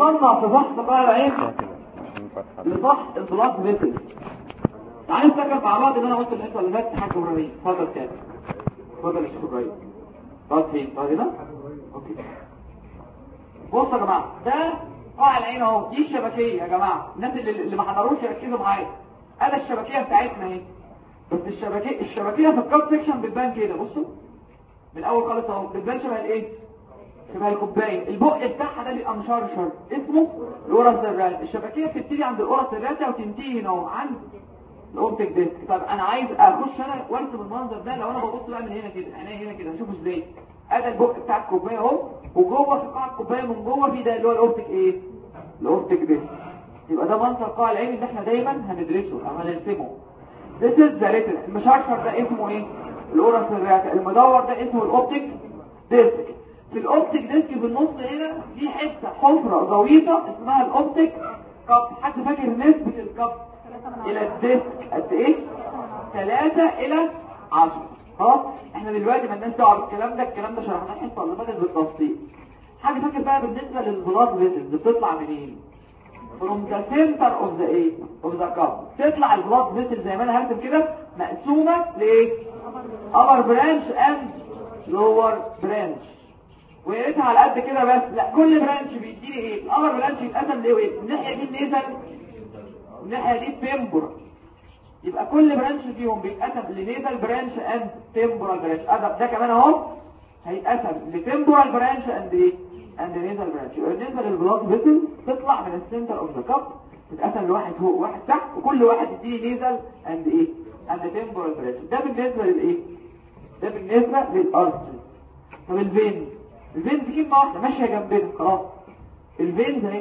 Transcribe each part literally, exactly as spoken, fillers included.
وصلنا في فحص قاع العين لفحص البلاط فيسل. تعالوا نفتكر مع بعض ان انا قلت الحصه اللي فاتت حاجه ابراهيم. اتفضل كده، اتفضل يا شيخ ابراهيم. طب فين طب هنا؟ اوكي. بصوا يا جماعه، ده قاع العين اهو، دي الشبكيه يا جماعه. الناس اللي, اللي ما حضروش يركزوا معايا. ادي الشبكيه بتاعتنا اهي. بس الشبكيه الشبكيه في الكاب سيكشن بتبان كده. بصوا من الاول خالص اهو، بتبان شبه الايه؟ شبه الكوبايه. البق بتاعها ده بيبقى مشرشر اسمه الاورس الرات. الشبكيه بتبتدي عند الاورس الرات وتنتهي هنا عند الاوبتيك ديسك. طب انا عايز اخش انا وارسم المنظر ده. لو انا ببص بقى من هنا كده، عينيا هنا كده، هشوفه ازاي؟ ادي البق بتاع الكوبايه اهو، وجوه في قاع الكوبايه من جوه في ده اللي هو الاوبتيك ايه؟ الاوبتيك ديسك. يبقى ده منظر قاع العين اللي احنا دايما هندرسه او هنرسمه. This is the retina. المشرشر ده اسمه ايه؟ الاورس الرات. المدور ده اسمه الاوبتيك ديسك. في الاوبتيك ديسك في النص هنا في حته حفره غويطه اسمها الاوبتيك كاب. حد فاكر نسبه الكاب الى الديسك قد ايه؟ ثلاثة الى عشرة. خلاص احنا دلوقتي مالناش دعوه بالكلام ده. الكلام ده شرحناه الحصه اللي فاتت بالتفصيل. حاجه فاكر بقى بالنسبه للبلاط فيسلز بتطلع منين؟ from the center of the ايه of the cup. تطلع البلاط فيسل زي ما انا هرسم كده مقسومه لايه؟ upper branch and lower branch. وقيتها على قد كده بس. لا، كل برانش بيديني ايه؟ الابر برانش يتقسم لايه؟ الناحيه دي النيزل والناحيه دي التمبورال. يبقى كل برانش فيهم بيتقسم لنيزل برانش اند تمبورال برانش. ادب ده كمان اهو هيتقسم لتمبورال برانش اند ايه؟ اند نيزل برانش. يبقى بالنسبه للبلاط فيسل تطلع من السنتر اوف ذا كاب، تتقسم لواحد فوق وواحد تحت، وكل واحد يديني نيزل اند ايه؟ اند تمبورال برانش. ده بالنسبه للايه؟ ده بالنسبه للارتري. طب الفين، الفين دي كلمه واحده ماشيه جنبنا خلاص. الفين ده ايه؟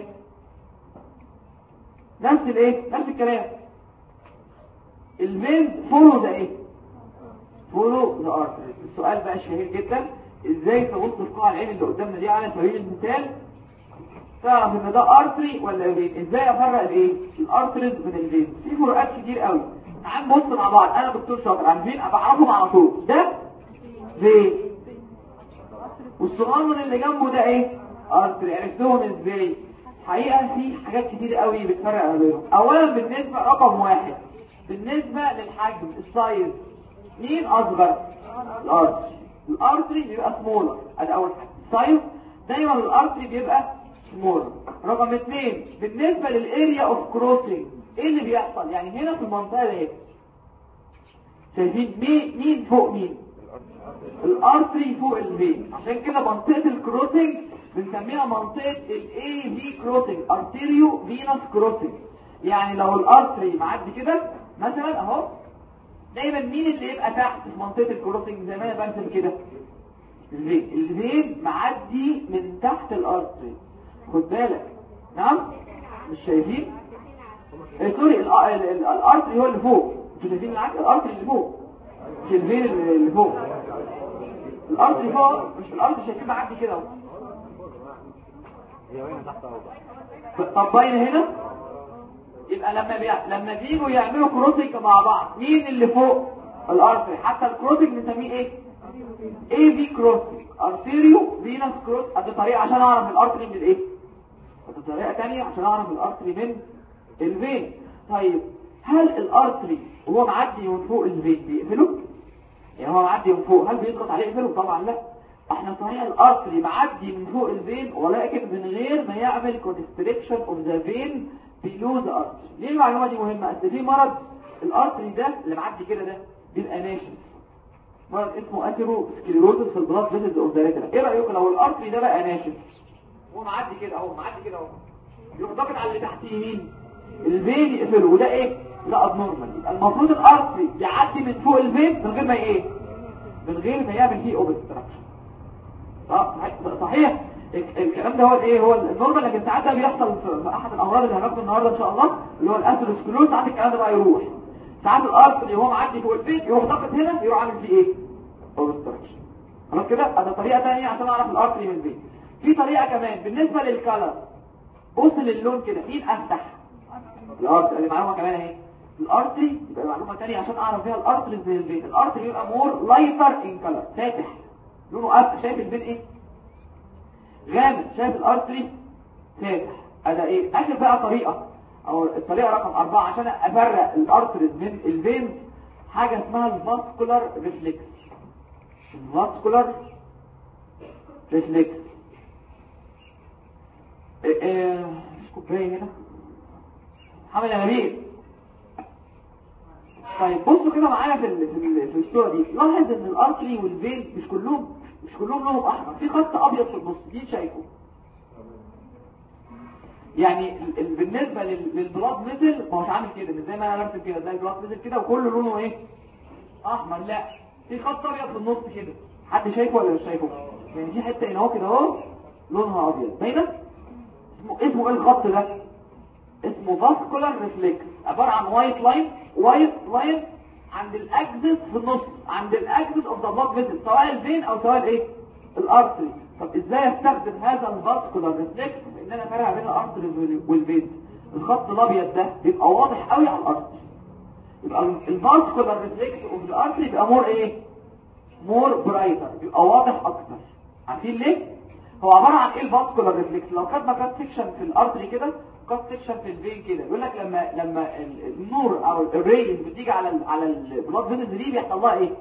نفس الايه؟ نفس الكلام. الفين فولو ده ايه؟ فولو ذا ارتري. السؤال بقى شهير جدا، ازاي تبص في قاع العين اللي قدامنا دي على سبيل المثال تعرف ان ده ارتري ولا فين؟ ازاي افرق الايه؟ الارتريز من الفين؟ في فروقات كتير قوي. تعال نبص مع بعض. انا دكتور شاطر عن فين بعرفهم على طول. ده فين، والصغنن اللي جنبه ده ايه؟ ارتري. عرفتهم ازاي؟ حقيقة في حاجات كتير قوي بتفرق ما بينهم. اولا بالنسبة رقم واحد، بالنسبة للحجم السايز، مين اصغر؟ الارتري. الارتري بيبقى سمولر. ادي اول حاجة. السايز دايما الارتري بيبقى سمولر. رقم اثنين بالنسبة للاريا اوف كروسنج، ايه اللي بيحصل؟ يعني هنا في المنطقة دي شايفين مين مين فوق مين؟ الارتري فوق الفين. عشان كده منطقة الكروسنج بنسميها منطقة الاي في كروسنج، ارتيريو فينوس كروسنج. يعني لو الارتري معدي كده مثلا اهو، دايما مين اللي يبقى تحت في منطقة الكروسنج زي ما انا برسم كده؟ الفين. الفين معدي من تحت الارتري. خد بالك. نعم مش شايفين؟ اه سوري، الارتري هو اللي فوق. انتوا شايفين العكس؟ الارتري اللي فوق مش الفين اللي فوق. الارض فوق مش الارض شايفين معدي كده اهو. طب باين هنا. يبقى لما بي... لما بييجوا يعملوا كروسنج مع بعض، مين اللي فوق؟ الارض. حتى الكروسنج بنسميه ايه؟ اي في كروسنج، ارتيريو فينوس كروس. ادي طريقه عشان اعرف الارتري من الايه، ادي طريقه ثانيه عشان اعرف الارتري من الفين. طيب هل الارتري وهو معدي من فوق الفين بيقفله؟ يعني هو معدي من فوق هل بيضغط عليه يقفله؟ طبعا لا. احنا صحيح الارتري معدي من فوق الفين، ولكن من غير ما يعمل كونستريكشن اوف ذا فين بيلو ذا ارتري. ليه المعلومه دي مهمه؟ اصل في مرض الارتري ده اللي معدي كده ده بيبقى ناشف، مرض اسمه اثيرو سكليروزس في البلاد فيسلز اوف ذا ريتنا. ايه رايكم لو الارتري ده بقى ناشف هو معدي كده اهو، معدي كده اهو، يروح ضاغط على اللي تحت يمين الفين يقفله، وده ايه؟ ده ابنورمال. يبقى المفروض الارتري يعدي من فوق الفين من غير ما ايه؟ من غير ما يعمل فيه اوبستراكشن. صحيح الكلام ده هو الايه؟ هو النورمال. لكن ساعات ده بيحصل في احد الامراض اللي هناخده النهارده ان شاء الله اللي هو الاثيروسكليروز. ساعات الكلام ده بقى يروح، ساعات الارتري وهو معدي فوق الفين يروح ضاغط هنا يروح عامل فيه ايه؟ اوبستراكشن. خلاص كده. ده طريقه ثانيه عشان اعرف الارتري من الفين. في طريقه كمان بالنسبه للكلر. بص للون كده، مين افتح؟ الارتري. اللي معلومه كمان اهي، الارتري يبقى معلومه ثانيه عشان اعرف بيها الارتري من الفين. الارتري يبقى مور لايتر ان كلر، فاتح لونه افتح. شايف الفين ايه؟ غامق. شايف الارتري فاتح. هذا ايه اخر بقى طريقه او الطريقه رقم أربعة عشان افرق الارتريز من الفينز، حاجه اسمها الفاسكولار ريفلكس. الفاسكولار ريفلكس ايه ايه مش كوبايه هنا حامل انابيب. طيب بصوا كده معايا في ال في, ال في الصوره دي، لاحظ ان الارتري والفين مش كلهم مش كلهم لونهم احمر، في خط ابيض في النص دي شايفه. يعني ال ال بالنسبه للبلاد فيزل ما هوش عامل كده مش زي ما انا رسمت كده زي البلاد فيزل كده وكله لونه ايه احمر، لا في خط ابيض في النص كده. حد شايفه ولا مش شايفه؟ يعني في حته هنا اهو كده اهو لونها ابيض باينه. اسمه اسمه ايه الخط ده؟ اسمه فاسكولار ريفلكس، عباره عن وايت لاين وايت لاين عند الاكسس في النص، عند الاكسس اوف ذا بلاد فيزل سواء الفين او سواء الايه الارتري. طب ازاي استخدم هذا الفاسكولار ريفلكس ان انا افرق بين الارتري والفين؟ الخط الابيض ده بيبقى واضح قوي على الارتري، يبقى الفاسكولار ريفلكس اوف الارتري بيبقى مور ايه مور برايتر، بيبقى واضح اكتر. عارفين ليه؟ هو عباره عن ايه الفاسكولار ريفلكس؟ لو خدنا كات سيكشن في الارتري كده كات سيكشن في الفين كده، يقول لك لما لما النور او الريز بتيجي على ال على البلاد فيزل دي بيحصل لها ايه؟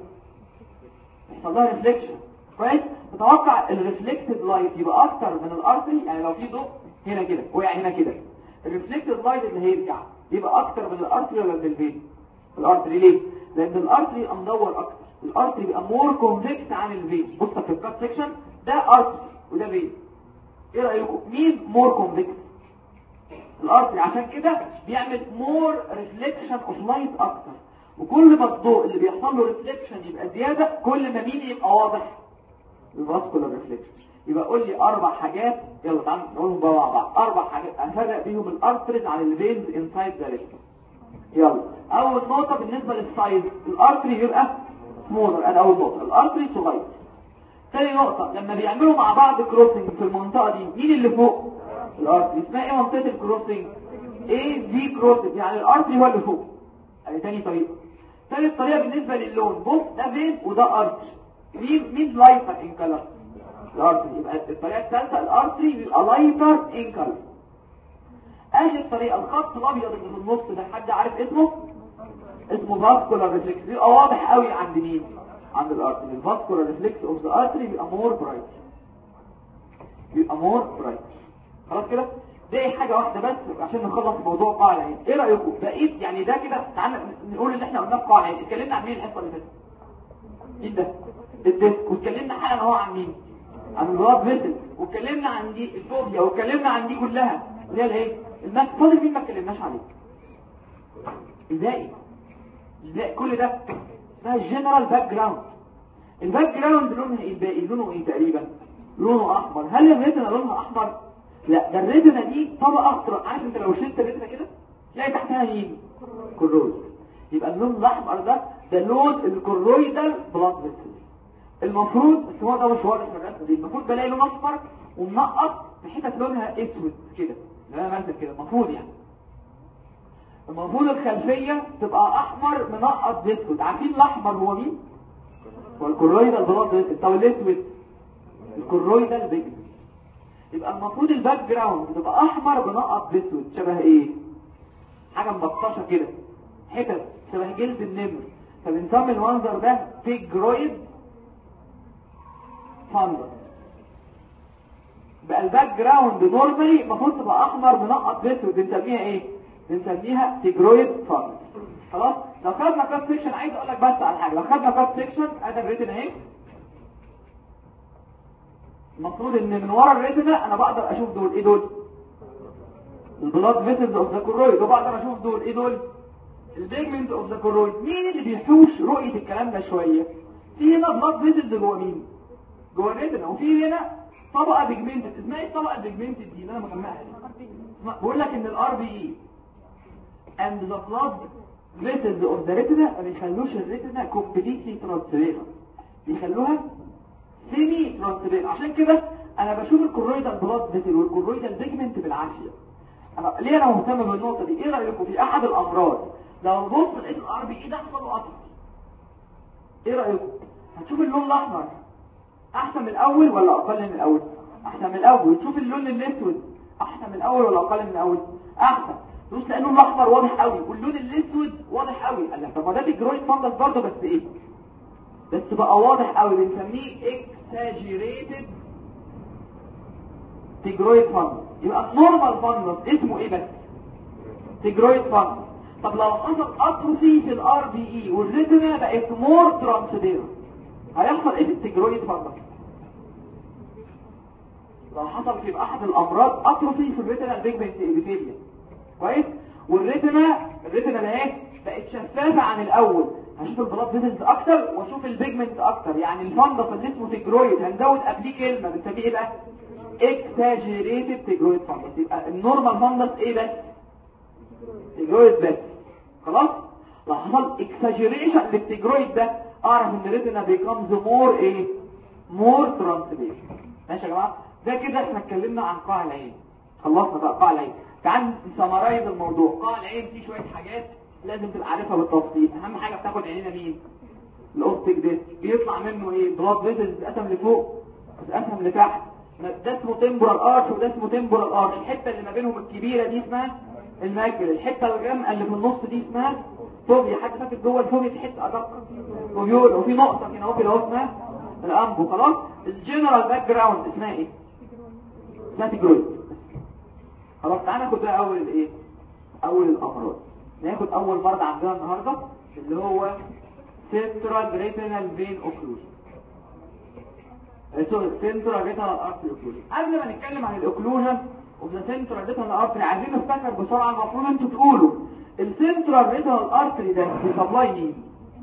بيحصل لها ريفليكشن. كويس؟ تتوقع الريفلكتد لايت يبقى اكتر من الارتري، يعني لو في ضوء هنا كده وقع هنا كده الريفلكتد لايت اللي هيرجع يبقى اكتر من الارتري ولا من الفين؟ الارتري. ليه؟ لان الارتري مدور اكتر، الارتري بيبقى مور كونفكس عن الفين. بص في الكات سيكشن ده ارتري وده فين، ايه رايكم مين مور كونفكس؟ الارتري، عشان كده بيعمل مور ريفليكشن اوف لايت اكتر، وكل ما الضوء اللي بيحصل له ريفليكشن يبقى زياده كل ما مين يبقى واضح؟ الفاسكولار ريفلكس. يبقى قول لي اربع حاجات، يلا تعالوا نقولهم بقى مع بعض، اربع حاجات افرق بيهم الارتريز عن الفينز انسايد ذا ريكتم. يلا اول نقطه بالنسبه للسايز، الارتري بيبقى سمولر، انا اول نقطه الارتري صغير. ثاني نقطه لما بيعملوا مع بعض كروسنج في المنطقه دي مين اللي فوق؟ الارتري. اسمها ايه منطقه الكروسنج؟ اي دي كروسنج، يعني الارتري هو اللي فوق. ادي ثاني طريقه. ثالث طريقه بالنسبه للون، بص ده فين وده ارتري، مين مين لايتر ان كلر؟ الارتري. يبقى الطريقه الثالثه الارتري بيبقى لايتر ان كلر. اخر طريقه الخط الابيض اللي في النص ده حد عارف اسمه؟ اسمه فاسكولار ريفلكس، بيبقى واضح قوي عند مين؟ عند الارتري. الفاسكولار ريفلكس اوف ذا ارتري بيبقى مور برايت، بيبقى مور برايت. خلاص كده دي حاجه واحده بس عشان نخلص موضوع قاع العين. ايه رايكم بقيت يعني ده كده؟ تعالى نقول اللي احنا قلناه في قاع العين. اتكلمنا عن مين الحصه اللي فاتت؟ مين ده؟ الديسك. واتكلمنا حالا اهو عن مين؟ عن البلاد فيزل. واتكلمنا عن دي الفوبيا، واتكلمنا عن دي كلها اللي هي الايه الناس فاضل مين ما اتكلمناش عليه. ازاي ازاي كل ده؟ اسمها الجنرال باك جراوند. الباك جراوند لونها ايه؟ الباقي لونه ايه تقريبا؟ لونه احمر. هل الريتنا لونها احمر؟ لا، ده الريتنا دي طبقه اخضر. عارف انت لو شلت الريتنا كده تلاقي تحتها مين؟ كرويد. يبقى اللون الاحمر ده ده لون الكرويدال بلاد فيسل. المفروض بس هو ده مش واضح في الرسمه دي، المفروض بلاقي لون اصفر ومنقط في حتت لونها اسود كده زي ما مثلا كده. المفروض يعني المفروض الخلفيه تبقى احمر منقط باسود. عارفين الاحمر هو مين؟ هو الكرويدال بلاد فيسل. طب الاسود الكرويدال بيجمنت. يبقى المفروض الباك جراوند تبقى احمر منقط باسود. شبه ايه؟ حاجه مبطشه كده، حتت شبه جلد النمر. فبنسمي المنظر ده فيجرويد فاندر. بقى الباك جراوند نورمالي المفروض تبقى احمر منقط باسود، بنسميها ايه؟ بنسميها فيجرويد فاندر. خلاص. لو خدنا كات سيكشن، عايز اقول لك بس على حاجه، لو خدنا كات سيكشن ادي الريتنا اهي، المفروض ان من ورا الريتنا انا بقدر اشوف دول ايه؟ دول البلاد فيسلز اوف ذا كورويد، وبقدر اشوف دول ايه؟ دول البيجمنت اوف ذا كورويد. مين اللي بيحوش رؤيه الكلام ده شويه؟ في هنا بلاد فيسلز جوه مين؟ جوه الريتنا. وفي هنا طبقه بيجمنتد. اسمها ايه الطبقه البيجمنتد دي اللي انا مجمعها دي؟ بقول لك ان الار بي اي اند ذا بلاد فيسلز اوف ذا ريتنا ما بيخلوش الريتنا كومبليتلي ترانسبيرنت، بيخلوها سيمي ترانسبيرنت. عشان كده انا بشوف الكورويدال بلاد فيسل والكورويدال بيجمنت بالعافيه. انا ليه انا مهتم بالنقطه دي؟ ايه رايكم في احد الامراض لو بص لقيت الار بي اي ده حصل له قطع، ايه رايكم؟ هتشوف اللون الاحمر احسن من الاول ولا اقل من الاول؟ احسن من الاول. تشوف اللون الاسود احسن من الاول ولا اقل من الاول؟ احسن. بص لانه الاحمر واضح قوي واللون الاسود واضح قوي. قال لك طب ما ده تيجرويد فانجس برضه بس ايه؟ بس بقى واضح قوي بنسميه اكساجيريتد تيجرويد فانجس. يبقى النورمال فانجس اسمه ايه بس؟ تيجرويد فانجس. طب لو حصل اتروفي في الار بي اي والريتنا بقت مور ترانسبيرنت هيحصل ايه في التيجرويد فانجس؟ لو حصل في احد الامراض اتروفي في الريتنا البيجمنت ابيثيليوم كويس، والريتنا الريتنا ده ايه بقت شفافه عن الاول، هشوف البلاد فيزلز اكتر واشوف البيجمنت اكتر. يعني الفانجس اللي اسمه تيجرويد هنزود قبليه كلمه بنسميه ايه بقى؟ اكساجيريتد تيجرويد فانجس. يبقى النورمال فانجس ايه بس؟ تيجرويد بس. خلاص. لو حصل اكساجيريشن للتيجرويد ده اعرف ان الريتنا بيكمز مور ايه؟ مور ترانسبيرنت. ماشي يا جماعه؟ ده كده احنا اتكلمنا عن قاع العين. خلصنا بقى قاع العين. تعال نسمرايز الموضوع. قاع العين فيه شويه حاجات لازم تبقى عارفها بالتفصيل. اهم حاجه بتاخد عينينا مين؟ الاوبتيك ديسك. بيطلع منه ايه؟ بلاد فيسلز بتقسم لفوق بتقسم لتحت. ده اسمه تمبورال ارش وده اسمه تمبورال ارش. الحته اللي ما بينهم الكبيره دي اسمها الماكل. الحته الغامقه اللي في النص دي اسمها فوبيا. حد فاكر جوه الفوبيا في حته ادق فوبيول وفي نقطه هنا اهو كده اسمها الامبو. خلاص. الجنرال باك جراوند اسمها ايه؟ اسمها تيجرويد. خلاص. تعالى ناخد بقى اول الايه؟ اول الامراض. ناخد اول مرض عندنا النهارده اللي هو سنترال ريتينال فين اوكلوجن. سوري سنترال ريتينال ارتري اوكلوجن. قبل ما نتكلم عن الاوكلوجن وذا سنترال ريتينال ارتري عايزين نفتكر بسرعه المفروض انتوا تقولوا السنترال ريتينال ارتري ده بيسبلاي مين؟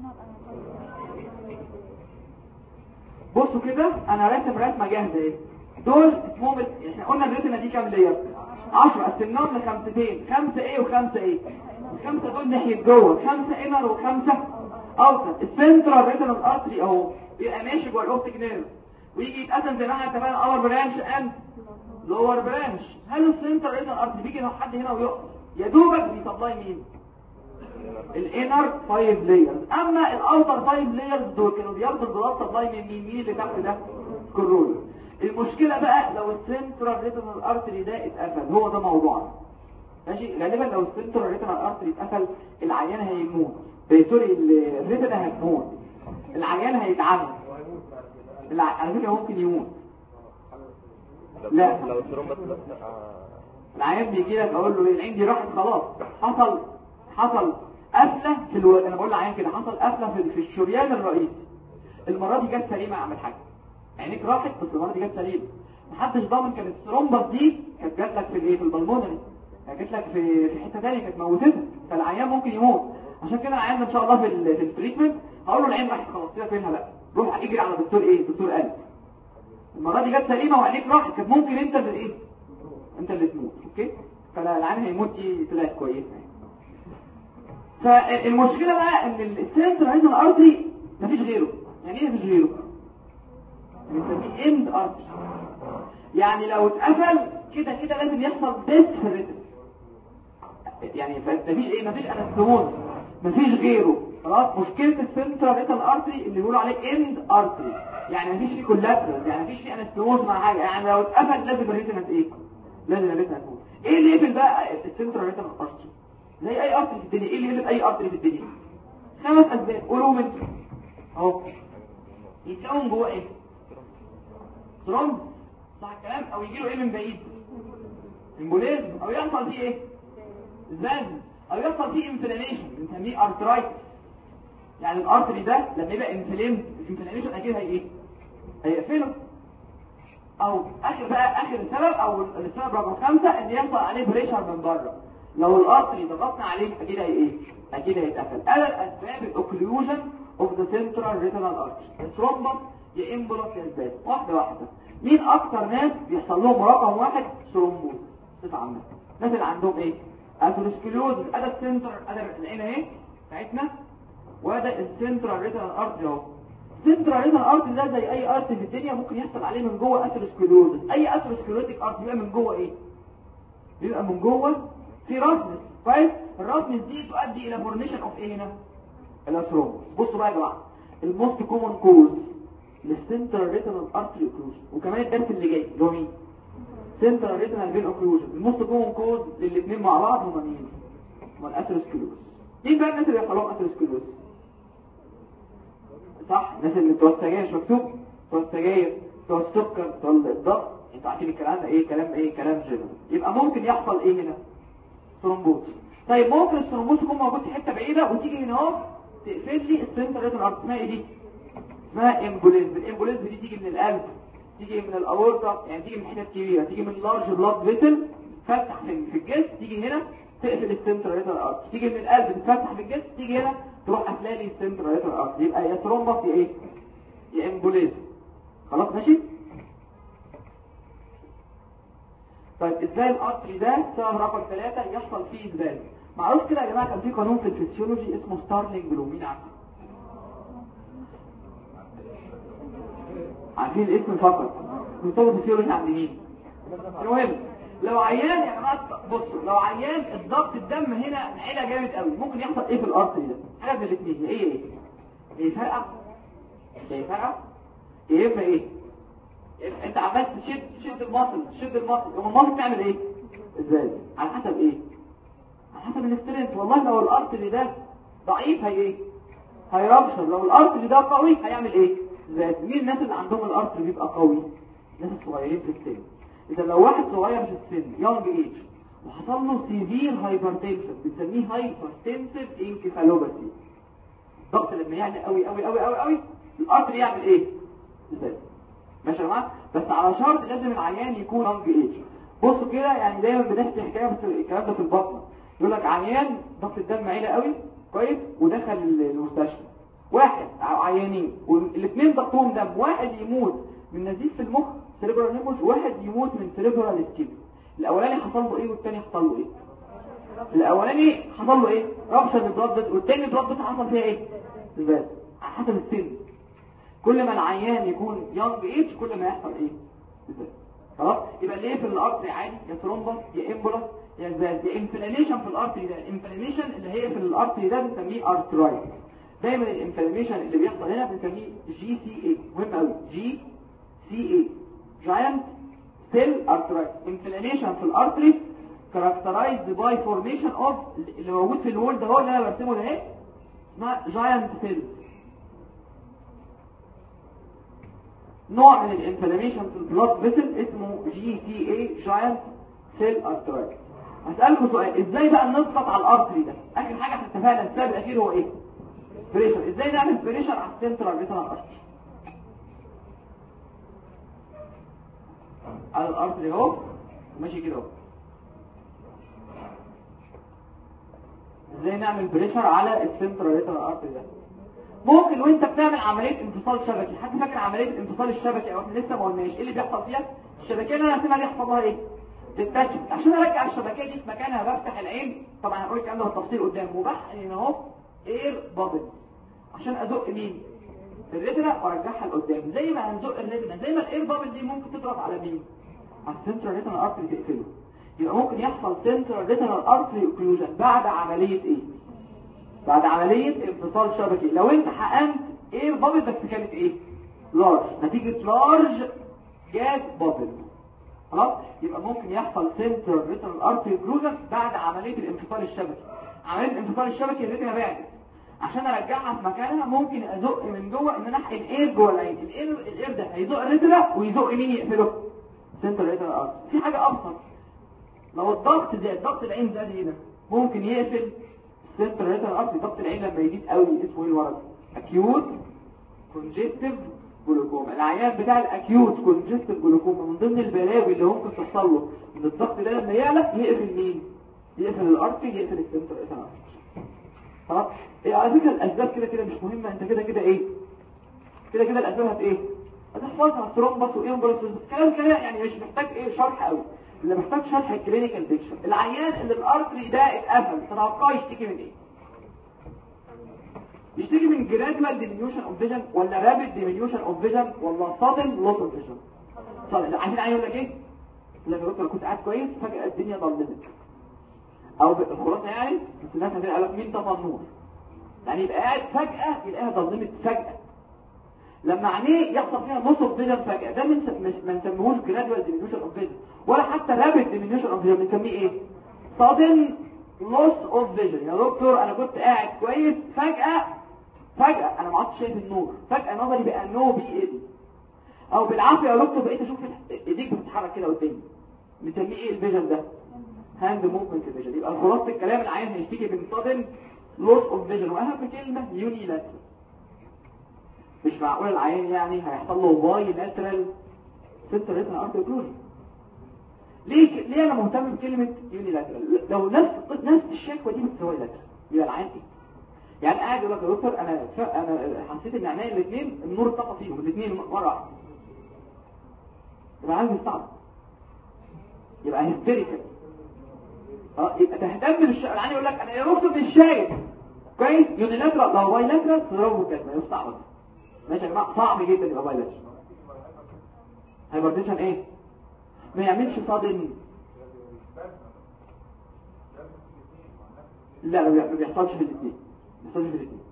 بصوا كده انا راسم رسمه جاهزه ايه؟ دول اسمهم احنا قلنا الريتنا دي كام لير؟ عشرة. قسمناهم لخمستين، خمسه ايه وخمسه ايه؟ الخمسه دول ناحيه جوه، خمسه انر وخمسه اوتر. السنترال ريتينال ارتري اهو بيبقى ماشي جوه الاوبتيك نيرف ويجي يتقسم زي ما احنا اتفقنا اور برانش اند لور برانش. هل السنترال ريتينال ارتري بيجي لحد هنا ويقف؟ يا دوبك بيسبلاي مين؟ الانر فايف لايرز. اما الاوتر فايف لايرز دول كانوا بياخدوا البلاد سبلاي من مين؟ مين اللي تحت ده؟ كرولا. المشكله بقى لو السنترال ريتينال ارتري ده اتقفل، هو ده موضوعنا. ماشي. غالبا لو السنترال ريتينال ارتري اتقفل العيان هيموت. سوري الريتنا هتموت. العيان هيتعمل. الع... على فكره ممكن يموت. لا لو الترومبس العيان بيجي لك اقول له العين دي راحت خلاص. حصل حصل قفله في الو... انا بقول للعيان كده حصل قفله في, في الشريان الرئيسي. المره دي جت سليمه اعمل حاجه. عينيك راحت بس المره دي جت سليمه. محدش ضامن كانت الثرومبس دي كانت جات لك في الايه؟ في البلمونري. كانت جات لك في في حته ثانيه كانت موتتك. فالعيان ممكن يموت. عشان كده العيان ان شاء الله في ال... في التريتمنت هقول له العين راحت خلاص سيبك منها بقى. روح اجري على دكتور ايه؟ دكتور قلب. المره دي جت سليمه وعينيك راحت كانت ممكن انت اللي ايه؟ انت اللي تموت. اوكي. فالعيان هيموت دي طلعت كويسه. فالمشكله بقى ان السنترال ريتينال ارتري مفيش غيره. يعني ايه مفيش غيره؟ بنسميه اند ارتري. يعني لو اتقفل كده كده لازم يحصل ديس في الريتنا. يعني مفيش ايه؟ مفيش انستموز، مفيش غيره. خلاص. مشكله السنترال ريتينال ارتري اللي بيقولوا عليه اند ارتري، يعني مفيش فيه كولاترال، يعني مفيش فيه انستموز مع حاجه. يعني لو اتقفل لازم الريتنا ايه؟ لازم الريتنا تموت. ايه اللي يقفل بقى السنترال ريتينال ارتري؟ زي اي ارتري في الدنيا. ايه اللي يقفل اي ارتري في الدنيا؟ خمس اسباب. قولوا من اهو. يتكون جوه ايه؟ ترومب. صح الكلام. او يجي له ايه من بعيد؟ امبوليزم. او يحصل فيه ايه؟ زن. او يحصل فيه انفلاميشن بنسميه ارترايتس. يعني الارتري ده لما يبقى انفلام الانفلاميشن اكيد هي ايه؟ هيقفله. او اخر بقى اخر سبب او السبب رقم خمسة ان يحصل عليه بريشر من بره. لو الارتري ضغطنا عليه اكيد هي ايه؟ اكيد هيتقفل. انا الاسباب الاوكلوجن اوف ذا سنترال ريتينال ارتري الثرومبس يا امبولس يا اسباب. واحده واحده. مين اكتر ناس بيحصل لهم رقم واحد ثرومبوز؟ صفه عامه. الناس اللي عندهم ايه؟ اثيروسكليروز. ادى السنتر ادى العين اهي بتاعتنا وادى السنترال ريتينال ارتري اهو. السنترال ريتينال ارتري ده زي اي ارتري في الدنيا ممكن يحصل عليه من جوه اثيروسكليروز. اي اثيروسكليروتيك ارتري بيبقى من جوه ايه؟ بيبقى من جوه في راسنس. كويس. الراسنس دي تؤدي الى فورميشن اوف ايه هنا؟ الاثرومبوس. بصوا بقى يا جماعه الموست كومن كوز للسنترال ريتينال ارتري اوكلوجن وكمان الدرس اللي جاي اللي هو مين؟ سنترال ريتنال فين اوكلوجن. الموست كومن كوز للاثنين مع بعض هما مين؟ هما الاثيروسكليروز. مين بقى الناس اللي بيحصل لهم اثيروسكليروز؟ صح، الناس اللي بتوع السجاير، مش مكتوب بتوع السجاير، بتوع السكر، بتوع الضغط. انتوا عارفين الكلام ده ايه؟ كلام ايه؟ كلام جنرال. يبقى ممكن يحصل ايه هنا؟ ثرومبوز. طيب ممكن الثرومبوز يكون موجود في حته بعيده وتيجي هنا اهو تقفل لي السنترال ريتنال ارتري. اسمها ايه دي؟ اسمها امبوليزم. الامبوليزم دي تيجي من القلب، تيجي من الاورطه، يعني تيجي من حتت كبيره، تيجي من لارج بلاد فيسل فتح في الجسم، تيجي هنا تقفل السنترال ريتنال ارتري. تيجي من القلب تفتح في الجسم، تيجي هنا تروح قافله لي السنترال ريتنال ارتري. يبقى يا ثرومبس يا ايه؟ يا امبوليزم. خلاص ماشي. طيب ازاي الارتري ده سبب رقم ثلاثة يحصل فيه ازاي؟ معروف كده يا جماعه كان في قانون في الفسيولوجي اسمه ستارلينج لو. مين عارفه؟ عارفين الاسم فقط؟ بنطلب الفسيولوجي عند مين؟ المهم لو عيان يا جماعه بصوا، لو عيان الضغط الدم هنا عالي جامد قوي، ممكن يحصل ايه في الارتري ده؟ حاجه من الاثنين. ايه ايه؟ ايه فرقه؟ ايه فرقه؟ يا اما ايه؟ انت عمال تشد تشد المصل تشد المصل يوم المصل تعمل ايه؟ ازاي؟ على حسب ايه؟ على حسب الاسترنت. والله لو الارتري ده ضعيف هي ايه؟ هيربشر. لو الارتري ده قوي هيعمل ايه؟ ازاي؟ مين الناس اللي عندهم الارتري بيبقى قوي؟ الناس الصغيرين في السن. اذا لو واحد صغير في السن يونج ايج وحصل له سيفير هايبرتنشن بنسميه هايبرتنسيف انكفالوباثي، الضغط لما يعلى قوي قوي قوي قوي قوي الارتري يعمل ايه؟ ازاي؟ ماشي يا جماعه؟ بس على شرط لازم العيان يكون يونج ايج. بصوا كده يعني دايما بنحكي حكايه بس الكلام ده في البطن. يقول لك عيان ضغط الدم عالي قوي كويس ودخل المستشفى، واحد عيانين والاثنين ضغطهم دم، واحد يموت من نزيف في المخ سيريبرال هيموج، واحد يموت من سيريبرال سكيب. الاولاني حصل له ايه والثاني حصل له ايه؟ الاولاني حصل له ايه؟ رابشر للبلاد، والثاني البلاد حصل فيها ايه؟ الباس. على حسب السن. كل ما العيان يكون يونج ايج كل ما يحصل ايه؟ الباس. خلاص؟ يبقى اللي في الارتري عادي يا ثرومبس يا امبولاس يا زاد يا انفلاميشن في الارتري ده. الانفلاميشن اللي هي في الارتري ده بنسميه ارترايت. دايما الانفلاميشن اللي بيحصل هنا بنسميه جي سي اي. مهم قوي، جي سي اي جاينت سيل ارترايت. انفلاميشن في الارتري كاركترايزد باي فورميشن اوف اللي موجود في الوول ده هو اللي انا برسمه ده اهي، اسمها جاينت سيل. نوع من الانفلاميشن في البلاد فيسل اسمه جي سي اي جاينت سيل ارترايت. هسألكم سؤال، ازاي بقى نضغط على الارتري ده؟ اخر حاجه احنا اتفقنا السبب الاخير هو ايه؟ بريشر. ازاي نعمل بريشر على السنترال ريتنال ارتري؟ على الارتري اهو ماشي كده اهو. ازاي نعمل بريشر على السنترال ريتنال ارتري ده؟ ممكن وانت بتعمل عمليه انفصال شبكي. حد فاكر عمليه الانفصال الشبكي او احنا لسه ما قلناش ايه اللي بيحصل فيها؟ الشبكيه اللي انا هسيبها دي يحصل لها ايه؟ تتاكد. عشان ارجع الشبكيه دي في مكانها بفتح العين، طبعا هقول الكلام ده بالتفصيل قدام، وبحقن هنا اهو اير بابل عشان ازق مين؟ الريتنا وارجعها لقدام. زي ما هنزق الريتنا زي ما الاير بابل دي ممكن تضغط على مين؟ على السنترال ريتنال ارتري تقفله. يبقى ممكن يحصل سنترال ريتنال ارتري اوكلوجن بعد عمليه ايه؟ بعد عمليه انفصال شبكي. لو انت حقنت اير بابل بس كانت ايه؟ لارج، نتيجه لارج جاز بابل. خلاص؟ يبقى ممكن يحصل سنترال ريتنال ارتري اوكلوجن بعد عمليه الانفصال الشبكي. عمليه الانفصال الشبكي الريتنا بعدت، عشان ارجعها في مكانها ممكن ازق من جوه ان انا احقن اير جوه العين. الاير الاير ده هيزق الريتنا ويزق مين يقفله؟ سنترال ريتنال ارتري. في حاجه ابسط، لو الضغط زاد، ضغط العين زاد هنا ممكن يقفل سنترال ريتنال ارتري. ضغط العين لما يزيد قوي اسمه ايه المرض؟ اكيوت كونجستيف جلوكوما. العيان بتاع الاكيوت كونجستيف جلوكوما من ضمن البلاوي اللي ممكن تحصل له ان الضغط ده لما يعلى يقفل مين؟ يقفل الارتري، يقفل السنترال ريتنال ارتري. خلاص؟ إيه على فكره الاسباب كده كده مش مهمه، انت كده كده ايه؟ كده كده الاسباب هت ايه؟ هتحفظها، ثرومبس وايمبولس الكلام كده، يعني مش محتاج ايه شرح قوي. اللي محتاج شرح الكلينيكال بيكشر. العيان اللي الارتري ده اتقفل تتوقع يشتكي من ايه؟ يشتكي من جرادوال ديمينيوشن اوف فيجن ولا رابيد ديمينيوشن اوف فيجن ولا صادم لوس اوف فيجن؟ صادم. عارفين العيان يقول لك ايه؟ يقول لك يا دكتور كنت قاعد كويس فجاه الدنيا ضلمت، او الخلاصه يعني بس الناس هتقول لك مين ده منور، يعني يبقى قاعد فجاه يلاقيها ضلمت فجاه. لما عينيه يحصل فيها نص اوف فيجن فجاه، ده ما نسميهوش جرادوال ديمينيوشن اوف فيجن ولا حتى رابيد ديمينيوشن اوف فيجن، بنسميه ايه؟ sudden loss of vision. يا دكتور انا كنت قاعد كويس فجاه فجاه انا ما عدتش شايف النور، فجاه نظري بقى نو بي ال، او بالعافيه يا دكتور بقيت اشوف ايديك بتتحرك كده قدامي، بنسميه ايه الفيجن ده؟ هاند موفمنت فيجن. يبقى خلاصه الكلام العين هيشتكي من sudden loss of vision، واهم كلمه يونيلاترال. مش معقول العين يعني هيحصل له باي لاترال سنتر ريتنال ارتري اوكلوجن. ليه ليه انا مهتم بكلمه يونيلاترال؟ لو نفس نفس الشكوى دي بتساوي لاترال يبقى العين ايه؟ يعني قاعد يقول لك يا دكتور انا انا حسيت ان عينيا الاثنين النور اتطفى فيهم الاثنين مره واحده، يبقى عايز يستعرض، يبقى هيستيريكال. اه يبقى تهتم بالشكوى. العين يقول لك انا يا دكتور مش شايف كويس يونيلاترال، لو باي لاترال تضربه كده يستعرض. ماشي يا جماعه، صعب جدا يبقى باي لاترال. هايبرتنشن ايه؟ ما يعملش صادم. لا ما بيحصلش في الاثنين، ما بيحصلش في الاثنين.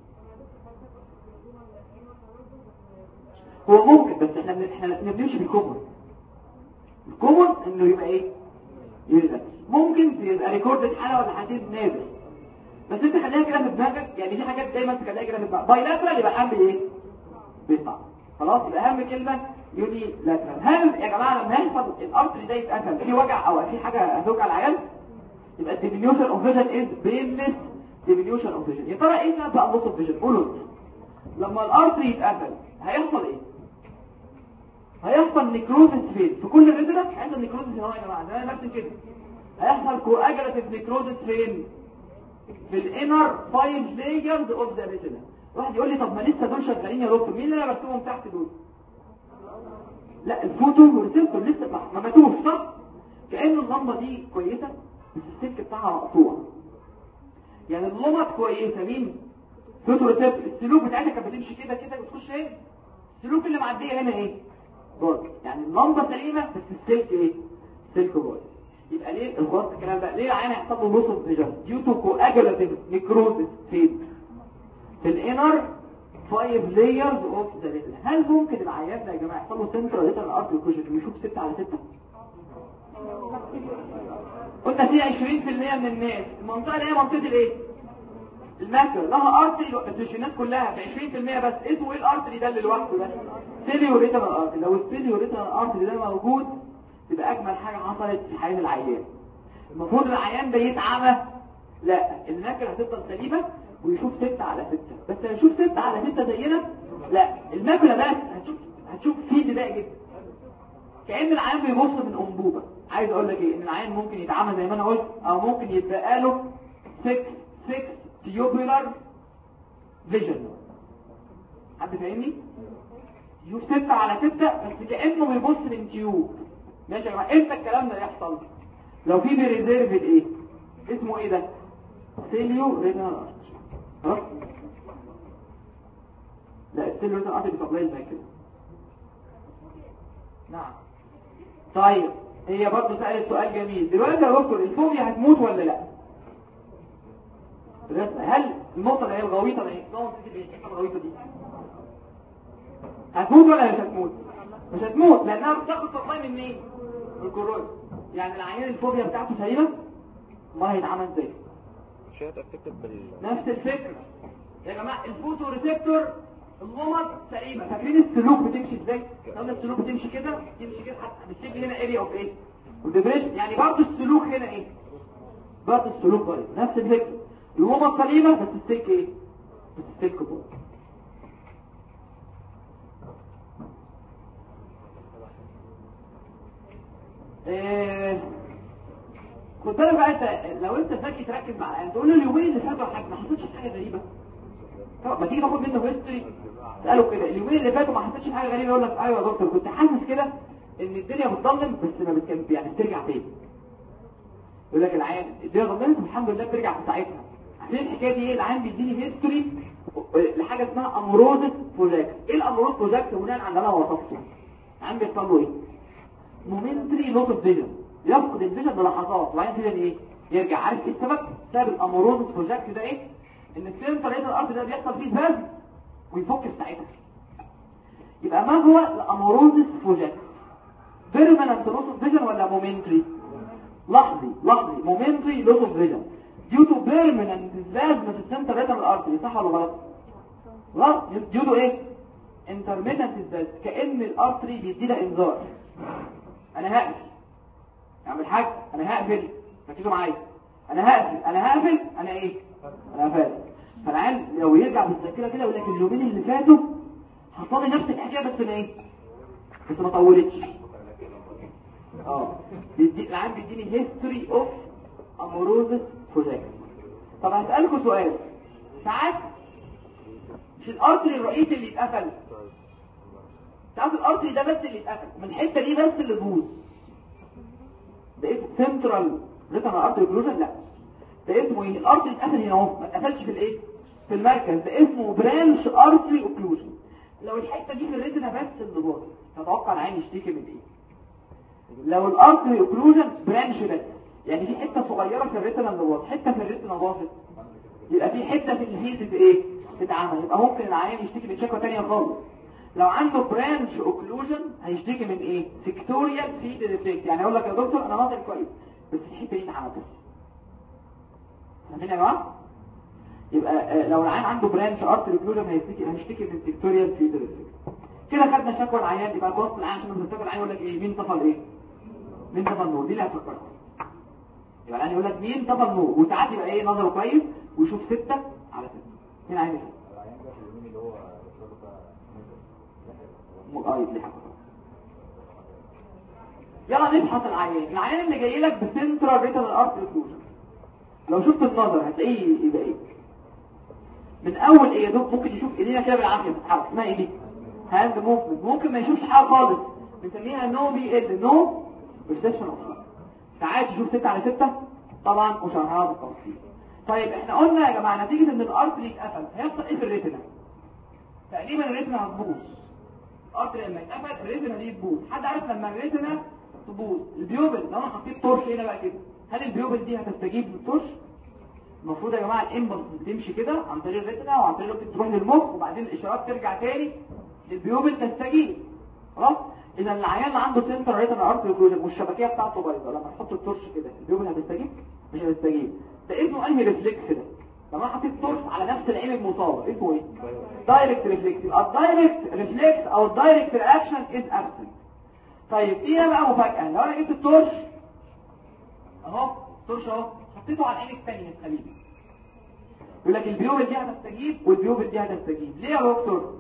هو ممكن بس احنا احنا بنمشي بالكومن. الكومن انه يبقى ايه؟ يبقى ممكن يبقى ريكورد حاله ولا حالتين نادر، بس انت خليها كده في دماغك. يعني في حاجات دايما تخليها كده في دماغك. باي لاترال يبقى اهم ايه؟ بيطلع خلاص. يبقى اهم كلمه يوني لاترال. هل يا جماعه لما يحصل الارتري ده يتقفل في وجع او في حاجه هتوجع العيان؟ يبقى الديمينيوشن اوف فيجن از بينلس ديمينيوشن اوف فيجن. يا ترى ايه سبب بقى اوف فيجن؟ قولوا لما الارتري يتقفل هيحصل ايه؟ هيحصل نيكروزس فين؟ في كل الريتنا هيحصل نيكروزس هنا يا جماعه، ده نفس كده. هيحصل كواجلاتيف نيكروزس فين؟ في الانر فايف لايرز اوف ذا ريتنا. واحد يقول لي طب ما لسه دول شغالين يا دكتور، مين اللي انا برسمهم تحت دول؟ لا الفوتو ريسبتور لسه ما ماتوش صح؟ كأن اللمبه دي كويسه بس السلك بتاعها مقطوع. يعني اللمبه كويسه مين؟ فوتو ريسبتور، السلوك بتاعتها كانت بتمشي كده كده وتخش هنا، السلوك اللي معديه هنا ايه؟ باظ. يعني اللمبه سليمه بس السلك ايه؟ السلك باظ. يبقى ليه الغلط الكلام ده؟ ليه العين هيحصل له لوس اوف فيجن؟ ديو تو كواجلاتيف نيكروزس فين؟ في الانر فايف لايرز اوف ذا ريتنا. هل ممكن العيان ده يا جماعه يحصل له سنترال ريتنال ارتري اوكلوجن ويشوف ستة على ستة؟ قلنا في عشرين في المية من الناس المنطقه اللي هي منطقه الايه؟ الماكر لها ارتري، بس مش الناس كلها، في عشرين في المية بس. اسمه ايه الارتري ده اللي لوحده ده؟ ستيريو ريتنال ارتري. لو الستيريو ريتنال ارتري ده موجود تبقى اجمل حاجه حصلت في حياه العيان. المفروض العيان ده يتعمى؟ لا، الماكر هتفضل سليمه ويشوف ستة على ستة، بس هيشوف ستة على ستة زينا؟ لا، الماكله بس هتشوف هتشوف فيه ضيق جدا، كأن العيان بيبص من انبوبه. عايز اقول لك ايه؟ ان العيان ممكن يتعمى زي ما انا قلت، او ممكن يتبقى له ستة ستة تيوبولار فيجن. حد فاهمني؟ يشوف ستة على ستة بس كأنه بيبص من تيوب. ماشي يا جماعه؟ امتى الكلام ده يحصل؟ لو في بريزيرف ايه؟ اسمه ايه ده؟ سيليو ريتنال ارتري. خلاص؟ لا السيليو ريتنال ارتري بيسبلاي الماكل. نعم. طيب هي برضه سألت سؤال جميل. دلوقتي يا دكتور الفوبيا هتموت ولا لا؟ هل النقطة اللي هي الغويطة اللي هي الغويطة دي هتموت ولا مش هتموت؟ مش هتموت لأنها بتاخد سبلاي من مين؟ من الكرويد. يعني العيان الفوبيا بتاعته سليمة، ما هيتعمل ازاي؟ مش هتأكد بال نفس الفكرة يا جماعة. الفوتو ريسبتور اللمض سليمة. فاكرين السلوك بتمشي ازاي؟ قلنا السلوك بتمشي كده تمشي كده حتى بتسيب هنا اريا اوف ايه؟ وديبريشن. يعني برضه السلوك هنا ايه؟ برضه السلوك برضه نفس الفكرة. اللمض سليمة بس السلك ايه؟ بس السلك برضه. ايه خد بالك بقى انت، لو انت ذكي تركز مع العيان تقول له اليومين اللي فاتوا حاجه ما حصلش حاجه غريبه. طب ما تيجي تاخد منه هيستوري تساله كده اليومين اللي فاتوا ما حصلش حاجه غريبه، يقول لك ايوه يا دكتور كنت حاسس كده ان الدنيا بتضلم بس ما بتكمل يعني بترجع تاني. يقول لك العيان الدنيا ضلمت الحمد لله بترجع في ساعتها. عشان الحكايه دي ايه؟ العيان بيديني هيستوري لحاجه اسمها امروزس بروجكت. ايه الامروز بروجكت؟ بناء على اللي انا وصفته العيان بيحصل له ايه؟ مومنتري لوس اوف فيجن، يفقد الفيجن بلحظات وبعدين فيجن ايه؟ يرجع. عارف ايه السبب؟ سبب الامروزس بروجكت ده ايه؟ ان السنتر ريتنال ارتري ده بيحصل فيه سباز ويفك في ساعتها. يبقى ما هو الاموروزس فوجاكس؟ بيرمننت لوس اوف فيجن ولا مومنتري؟ لحظي لحظي مومنتري لوس اوف فيجن ديو تو بيرمننت سبازم في السنتر ريتنال ارتري، صح ولا غلط؟ غلط. ديو تو ايه؟ انترميتنت سبازم، كأن الارتري بيدينا انذار انا هقفل. اعمل حاجه انا هقفل، ركزوا معايا، انا هقفل انا هقفل انا ايه؟ انا هقفل. فالعيال لو يرجع بالذاكره كده يقول لك اليومين اللي فاتوا حصل لي نفس الحكايه بس انا ايه؟ بس ما طولتش. اه بيدي العيال بيديني هيستوري اوف اموروزس فوجاكس. طب هسالكم سؤال، ساعات مش الارتري الرئيسي اللي اتقفل، ساعات الارتري ده بس اللي اتقفل من الحته دي بس اللي تبوظ، ده اسمه سنترال ريتنال ارتري اوكلوجن. لا ده اسمه ايه؟ الارتري اتقفل هنا اهو، ما اتقفلش في الايه؟ في المركز، ده اسمه برانش ارتري اوكلوجن. لو الحته دي في الريتنا بس اللي باظت تتوقع العين يشتكي من ايه؟ لو الارتري اوكلوجن برانش بس، يعني في حته صغيره في الريتنا اللي باظت، حته في الريتنا باظت، يبقى في حته في الهيد ايه؟ تتعمل، يبقى ممكن العيان يشتكي من شكوى ثانيه خالص. لو عنده برانش اوكلوجن هيشتكي من ايه؟ سيكتوريال فيد ديفكت، يعني يقول لك يا دكتور انا ناطق كويس بس الحته دي اتعملت. فاهمين يا جماعه؟ يبقى لو العيان عنده برانش ارتري اوكلوجن هيشتكي هيشتكي من سيكتوريال فيد ديفكت. كده خدنا شكوى العيان، يبقى بص العيان عشان تفتكر العيان يقول لك ايه؟ مين طفى ايه؟ مين طفى النور؟ دي اللي هتفكرها. يبقى العيان يقول لك مين طفى النور، وساعات يبقى ايه؟ نظره كويس ويشوف ستة على ستة. مين عايز يفهم؟ مقايد لحق. يلا نبحث العيان. العيان اللي جاي لك بسنترال ريتنال ارتري اوكلوجن، لو شفت النظر هتلاقيه يبقى ايه؟ من اول ايه يا دوب ممكن يشوف ايدينا كده بالعافيه بتتحرك، اسمها ايه دي؟ هاند موفمنت. ممكن ما يشوفش حاجه خالص، بنسميها نو بي ال، نو بيرسبشن اوف. ساعات يشوف ستة على ستة طبعا وشرحناها بالتفصيل. طيب احنا قلنا يا جماعه نتيجه ان الارتري اتقفل هيحصل ايه في الريتنا؟ تقريبا الريتنا هتبوظ. الارتري لما يتقفل الريتنا دي تبوظ. حد عارف لما الريتنا تبوظ البيوبل، لو انا حطيت تورش هنا بقى كده، هل البيوبل دي هتستجيب للتورش؟ المفروض يا جماعه الامبلس بتمشي كده عن طريق الريتنا وعن طريق الريتنا تروح للمخ، وبعدين الاشارات ترجع تاني للبيوبل تستجيب. خلاص؟ اذا العيان اللي عنده سنتر ريتنال ارتري اوكلوجن والشبكيه بتاعته بايظه، لما تحط التورش كده البيوبل هتستجيب؟ مش هتستجيب. ده اسمه انهي ريفلكس ده؟ لما انا حطيت تورش على نفس العين المصابه اسمه ايه؟ دايركت ريفلكس. يبقى الدايركت ريفلكس او الدايركت رياكشن از ابسنت. طيب ايه بقى مفاجاه؟ لو انا جبت التورش اهو، التورش اهو حطيته على العين الثانيه السليمه، يقول لك البيوبل دي هتستجيب والبيوبل دي هتستجيب. ليه يا دكتور؟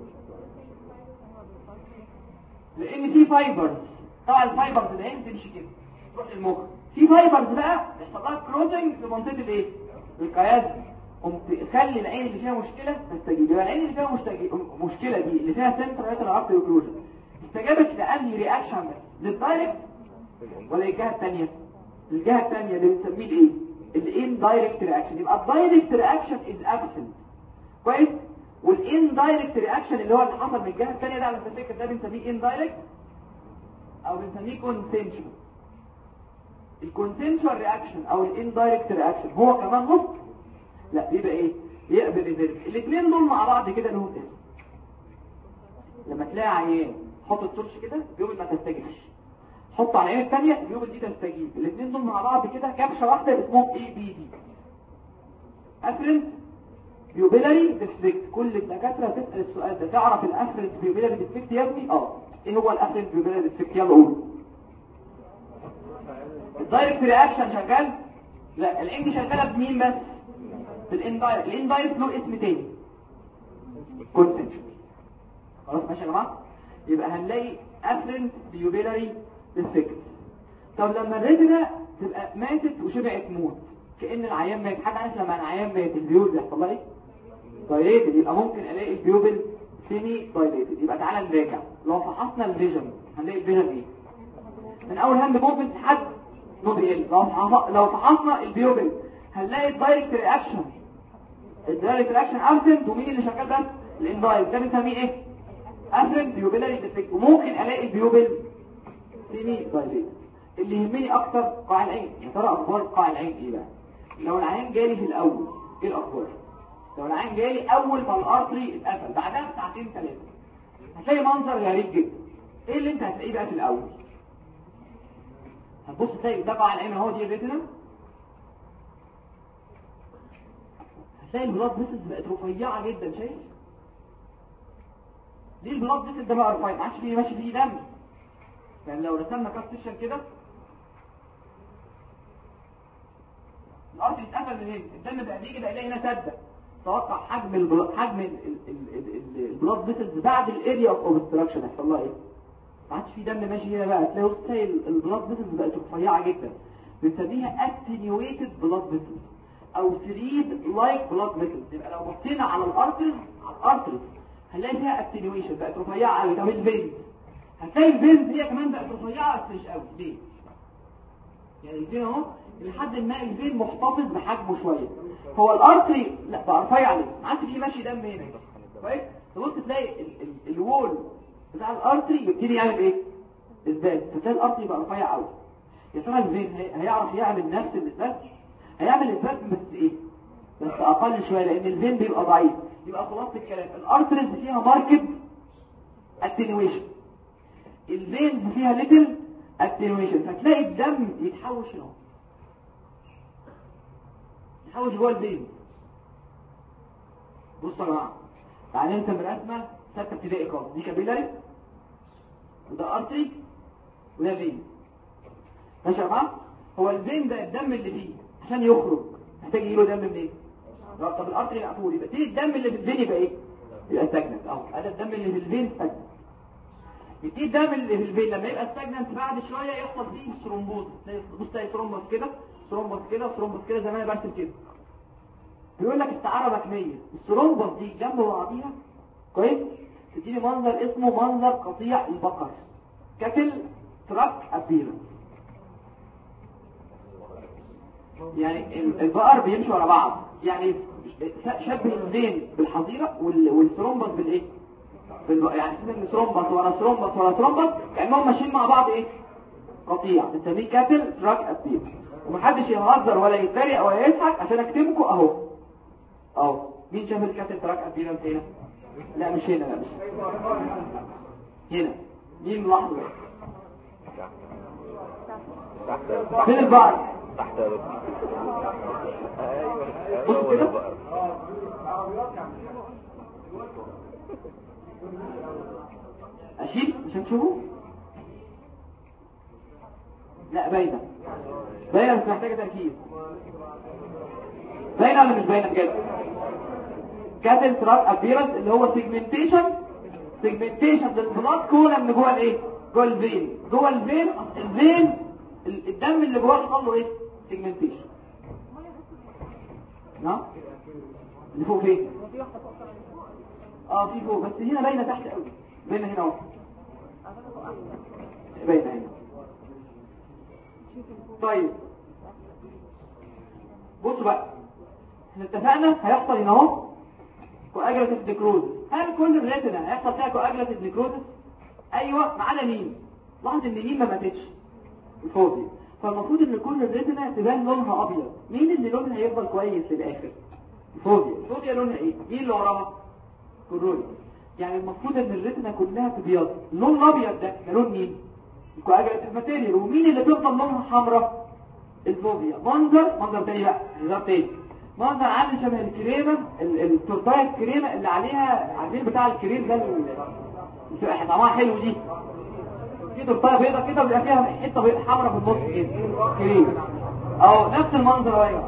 لان في فايبرز، طبعا الفايبرز ده تمشي كده تروح للمخ، في فايبرز بقى يحصل لها كروزنج في منطقه الايه؟ القياس، قمت تخلي العين اللي فيها مشكله تستجيب. يبقى العين اللي فيها مشتجي... مشكله دي اللي فيها سنتر ريتنال ارتري اوكلوجن استجابت لانهي رياكشن بس؟ للدايركت ولا الجهه الثانيه؟ الجهه الثانيه اللي بنسميه الايه؟ الان دايركت رياكشن. يبقى الدايركت رياكشن از ابسنت كويس، والان دايركت رياكشن اللي هو اللي حصل من الجهه الثانيه ده على فكره ده بنسميه ان دايركت او بنسميه كونسنشوال. الكونسنشوال رياكشن او الان دايركت رياكشن هو كمان نص لا بيبقى ايه؟ يقبل ريفيرس. الاثنين دول مع بعض كده لهم اسم. لما تلاقي عيان حط التورش كده بيقول ما تستجيبش، حط على العين الثانيه بيقول دي تستجيب. الاثنين دول مع بعض كده كبشه واحده اسمهم اي بي دي، افرنت بيوبيلاري ديفكت. كل الدكاتره تسال السؤال ده، تعرف الافرنت بيوبيلاري ديفكت يا ابني؟ اه ايه هو الافرنت بيوبيلاري ديفكت؟ يلا قول. الدايركت رياكشن شغال؟ لا العين دي شغاله بمين بس؟ بالاندايركت. الاندايركت له اسم تاني كونسنشوال. خلاص ماشي يا جماعه؟ يبقى هنلاقي افرنت بيوبيلاري ديفكت. طب لما الريتنا تبقى ماتت وشبعت موت كأن العيان مات، حد عارف لما العيان مات البيوبل بيحصل لها ايه؟ دايليتد. يبقى ممكن الاقي البيوبل سيمي دايليتد. يبقى تعالى نراجع، لو فحصنا الفيجن هنلاقي الفيجن ايه؟ من اول هاند موفمنت لحد نو بي ال. لو لو فحصنا البيوبل هنلاقي الدايركت رياكشن، الدايركت رياكشن ابسنت، ومين اللي شغال بس؟ الاندايركت. ده بنسميه ايه؟ افرنت بيوبيلاري ديفكت. وممكن الاقي البيوبل سيمي دايليتد. اللي يهمني اكتر قاع العين. يا ترى اخبار قاع العين ايه بقى؟ لو العين جالي في الاول ايه الاخبار؟ لو العين جالي اول ما الارتري اتقفل بعدها بساعتين ثلاثه هتلاقي منظر غريب جدا. ايه اللي انت هتلاقيه بقى في الاول؟ هتبص تلاقي ده طبعا العين اهو، دي الريتنا، هتلاقي البلاد فيسلز بقت رفيعه جدا. شايف ليه البلاد فيسل ده بقى رفيع؟ ما عادش فيه ماشي فيه دم. يعني لو رسمنا كات سيكشن كده، الارض اتقفل من هنا، الدم بقى بيجي بقى يلاقي هنا سده. توقع حجم البلاد حجم البلاد فيسلز بعد الاريا اوف اوبستراكشن هيحصل لها ايه؟ ما عادش في دم ماشي هنا بقى. تلاقي تلاقي البلاد فيسلز بقت رفيعه جدا، بنسميها اتنيويتد بلاد فيسلز او ثريد لايك بلاد فيسلز. يبقى لو بصينا على الارترز على الارترز هنلاقي فيها اتنيويشن، بقت رفيعه قوي. طب الفينز، هتلاقي الفينز هي كمان بقت رفيعه بس مش قوي. ليه؟ يعني الفين اهو لحد ما الفين محتفظ بحجمه شويه، هو الارتري لا بقى رفيع ليه؟ ما عادش فيه ماشي دم هنا. كويس؟ تبص تلاقي ال ال الوول بتاع الارتري يبتدي يعمل ايه؟ ازاي؟ فتلاقي الارتري بقى رفيع قوي. يا ترى الفين هيعرف يعمل نفس الاسباب؟ هيعمل اسباب بس ايه؟ بس اقل شويه، لان الفين بيبقى ضعيف. يبقى خلاص الكلام الارتريز فيها ماركت اتنيويشن، الفينز فيها ليتل اتنيويشن، فتلاقي الدم يتحوش هنا، يتحوش جوه الفين. بصوا يا جماعه، تعالى انت برسمه سته ابتدائي خالص، دي كابيلاري وده ارتري وده فين. ماشي يا جماعه؟ هو الفين ده الدم اللي فيه عشان يخرج محتاج يجيله دم منين؟ إيه؟ طب الارتري مقفول، يبقى تيجي الدم اللي في الفين يبقى ايه؟ يبقى ستاجننت. اهو ادي الدم اللي في الفين ستاجننت. يبتدي الدم اللي في الفين لما يبقى ستاجننت بعد شويه يحصل فيه ثرومبوز. بص تلاقي ثرومبوس كده ثرومبوس كده ثرومبوس كده زي ما انا برسم كده. بيقول لك استعاره رقميه، الثرومبوس دي جنب بعضيها كويس تديني منظر اسمه منظر قطيع البقر، كاتل تراك ابيرنس. يعني البقر بيمشي ورا بعض، يعني شبه الفين بالحظيره والثرومبوس بالايه؟ يعني اسمه ثرومبوس ورا ثرومبوس ورا ثرومبوس، كانهم ماشيين مع بعض ايه؟ قطيع. بنسميه كاتل تراك ابيرنس. ومحدش يهزر ولا يتريق ولا يضحك عشان اكتبكم اهو اهو. مين شاف الكاتل تراك ابيرنس هنا؟ لا مش هنا، لا مش هنا. مين ملاحظ؟ فين البقر؟ تحت يا دكتور. بص كده اشيل عشان تشوفوا. لا باينه باينه مش محتاجه تركيز. باينه ولا مش باينه بجد؟ كاتل تراك ابيرنس اللي هو سيجمنتيشن سيجمنتيشن للبلاد كولم من جوه الايه؟ جوه الفين. جوه الفين الفين الدم اللي جواه حصل له ايه؟ سيجمنتيشن. نعم اللي فوق فين؟ اه في فوق، بس هنا باينه تحت قوي. باينه هنا اهو، باينه هنا. طيب بصوا بقى، احنا اتفقنا هيحصل هنا اهو كواجلاتيف نيكروز. هل كل الريتنا هيحصل فيها كواجلاتيف نيكروز؟ ايوه، ما عدا مين؟ لاحظ ان مين ما ماتتش؟ الفوبيا. فالمفروض ان كل الريتنا تبان لونها ابيض. مين اللي لونها هيفضل كويس للاخر؟ الفوبيا. الفوبيا لونها ايه؟ مين اللي وراها؟ كورونا. يعني المفروض ان الريتنا كلها تبيض. اللون الابيض ده ده لون مين؟ الكواجلاتيف ماتيريال. ومين اللي تفضل لونها حمراء؟ الفوبيا. منظر منظر تاني بقى، منظر تاني، منظر عامل شبه الكريمه، التورتايه الكريمه اللي عليها عارفين بتاع الكريم ده اللي بتبقى طعمها حلو دي، في تورتايه بيضه كده بيبقى فيها حته حمراء في النص كده كريم اهو. نفس المنظر اهو.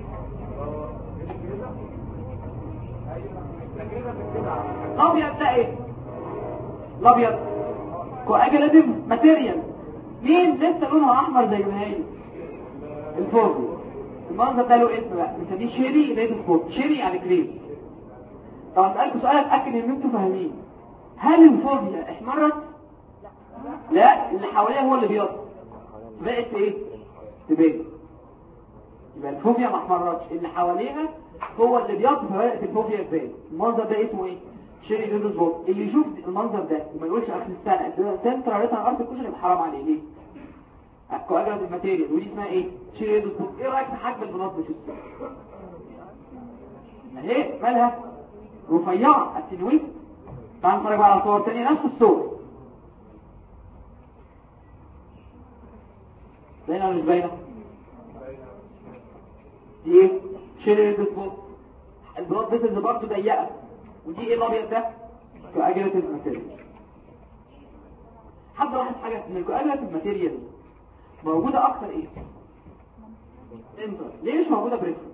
الابيض ده ايه؟ الابيض كواجلاتيف ماتيريال. مين لسه لونها احمر زي ما هي؟ الفوبيا. المنظر ده له اسم بقى بنسميه شيري ريد سبوت. شيري يعني كريم. طب اسالكم سؤال اتاكد ان انتوا فاهمين. هل الفوبيا احمرت؟ لا، اللي حواليها هو اللي بيض. بقت ايه؟ تبين. يبقى الفوبيا ما احمرتش، اللي حواليها هو اللي بيض فبقت الفوبيا تبين. المنظر ده اسمه ايه؟ شيري ريد سبوت. اللي يشوف المنظر ده وما يقولش اخر السنه ده سنتر ريتنا ارض الكشري يبقى حرام عليه. ليه؟ كواجلاتيف الماتيريال. ودي اسمها ايه؟ شيري ريد سبوت. ايه رايك في حجم البلاط ده؟ ما هي مالها؟ رفيعه اتنويت. تعال نتفرج بقى على صور تانية نفس الصور. باينه ولا مش باينه؟ دي ايه؟ شيري سبوت. البلاد فيسلز برضه ضيقه. ودي ايه الابيض ده؟ كواجوليتيف ماتيريال. حد لاحظ حاجه ان الكواجوليتيف ماتيريال موجوده اكتر ايه؟ انتر. ليه مش موجوده بريفرنس؟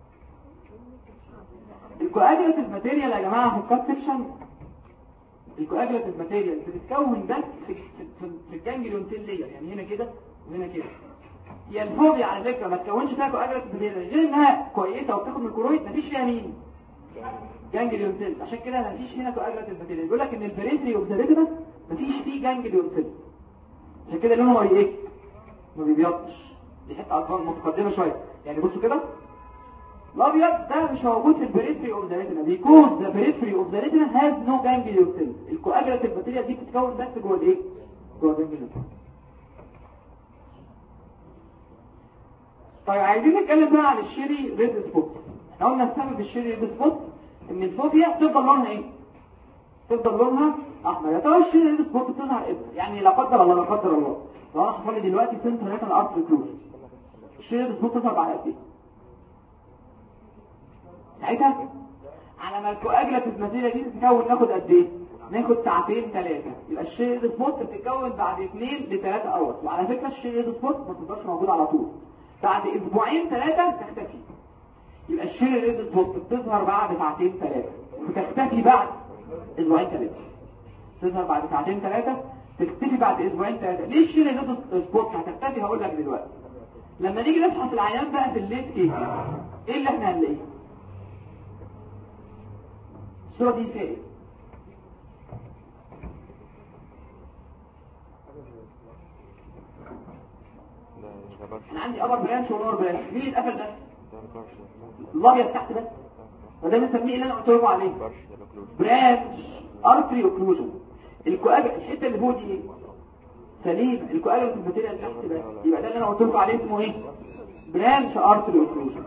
الكواجوليتيف ماتيريال يا جماعه في الكات سيكشن، الكواجوليتيف ماتيريال بتتكون بس في في, في الجانجليون سيل لير، يعني هنا كده وهنا كده. هي الفوبيا على فكره ما تكونش فيها كواجوليتيف ماتيريال، غير انها كويسه وبتاخد من الكرويد مفيش فيها مين؟ جانجليون سيل. عشان كده مفيش هنا كواجوليتيف ماتيريال. بيقول لك ان البريفري اوف ذا ريتنا مفيش فيه جانجليون سيل، عشان كده لونه ما ايه؟ ما بيبيضش. دي حته اصلا متقدمه شويه. يعني بصوا كده الابيض ده مش موجود في البريفري اوف ذا ريتنا because the periphery of the retina has no ganglion cells. الكواجوليتيف ماتيريال دي بتتكون بس جوه الايه؟ جوه الجانجليون. طيب عايزين نتكلم بقى عن الشيري ريد سبوت. احنا قلنا السبب الشيري ريد سبوت ان الفوبيا تفضل لونها ايه؟ تفضل لونها احمر. يا ترى الشيري ريد سبوت بتظهر امتى؟ يعني لا قدر الله لا قدر الله لو انا حصل لي دلوقتي سنترال ريتنال ارتري كلوجن، الشيري ريد سبوت تظهر بعد قد ايه؟ ساعتها على ما الكواجوليتيف ماتيريال دي تتكون ناخد قد ايه؟ ناخد ساعتين ثلاثه. يبقى الشيري ريد سبوت بتتكون بعد اثنين لثلاثه اور. وعلى فكره الشيري ريد سبوت ما تفضلش موجود على طول، بعد اسبوعين ثلاثه تختفي. يبقى الشيري ريد سبوت بتظهر بعد ساعتين ثلاثه وتختفي بعد اسبوعين ثلاثه. تظهر بعد ساعتين ثلاثه تختفي بعد اسبوعين ثلاثه. ليه الشيري ريد سبوت هتختفي؟ هقول لك دلوقتي. لما نيجي نفحص العيان بقى في الليت كيس ايه اللي احنا هنلاقيه؟ الصوره دي فين؟ انا عندي ابر برانش ولور برانش. مين اتقفل ده؟ الابيض تحت ده وده بنسميه اللي انا قلت لكم عليه برانش ارتري اوكلوجن. الكواجل الحته اللي فوق دي ايه؟ سليم. الكواجل في الماتيريال تحت ده يبقى ده اللي انا قلت لكم عليه اسمه ايه؟ برانش ارتري اوكلوجن.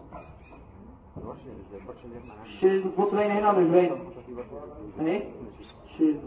الشيل بص باينه هنا ولا مش باينه؟ اهي شيل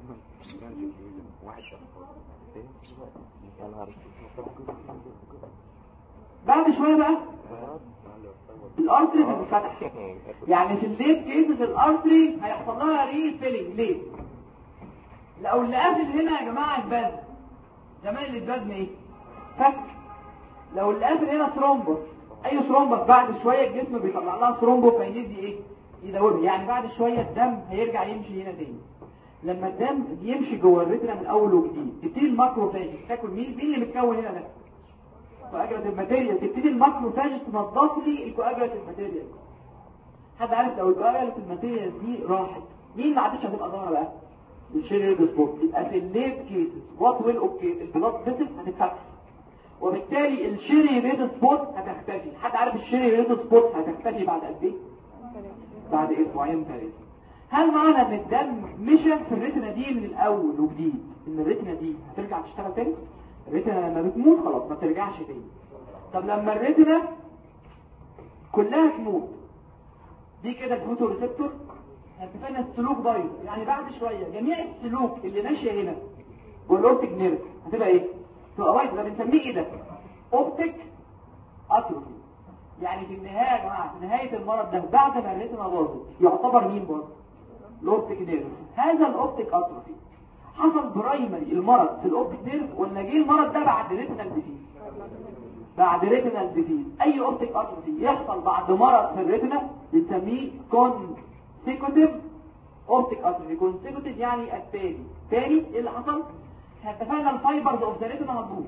بعد شويه بقى الارتري بتتفتح. يعني في الليت كيسز الارتري هيحصل لها ري فيلينج. ليه؟ لو اللي قافل هنا يا جماعه الباز زمان اللي الباز ايه؟ فك. لو اللي قافل هنا ثرومبوس، اي ثرومبوس بعد شويه الجسم بيطلع لها ثرومبو فينيز ايه؟ يدورها. يعني بعد شويه الدم هيرجع يمشي هنا تاني. لما الدم يمشي جوه الريتنا من اول وجديد تبتدي الماكروفاج تاكل مين؟ مين اللي متكون هنا ده؟ كواجوليتيف ماتيريال. تبتدي الماكروفاج تنظف لي الكواجوليتيف ماتيريال. حد عارف لو الكواجوليتيف ماتيريال دي راحت مين ما عادش هتبقى ظاهره بقى؟ الشيري ريد سبوت. يبقى في الليت كيسز وات ويل اوكي البلاد فيسلز هتتفتح وبالتالي الشيري ريد سبوت هتختفي. حد عارف الشيري ريد سبوت هتختفي بعد قد ايه؟ بعد اسبوعين ثلاثه. هل معنى ان الدم مشى في الريتنا دي من الاول وجديد ان الريتنا دي هترجع تشتغل تاني؟ الريتنا لما بتموت خلاص ما ترجعش تاني. طب لما الريتنا كلها تموت دي كده الفوتو ريسبتور هتفنى السلوك بايظ. يعني بعد شويه جميع السلوك اللي ماشيه هنا والاوبتيك نيرف هتبقى ايه؟ تبقى بايظه. ده بنسميه ايه ده؟ اوبتيك اتروفي. يعني في النهايه يا جماعه في نهايه المرض ده بعد ما الريتنا باظت يعتبر مين باظ؟ الاوبتيك نيرف. هذا الاوبتيك اتروفي حصل برايمري المرض في الاوبتيك نيرف ولا جه المرض ده بعد ريتنال ديزيز؟ بعد ريتنال ديزيز. اي اوبتيك اتروفي يحصل بعد مرض في الريتنا بنسميه كونسيكوتيف اوبتيك اتروفي. كونسيكوتيف يعني التالي. تاني ايه اللي حصل؟ اتفقنا الفايبرز اوف ذا ريتنا هتبوظ.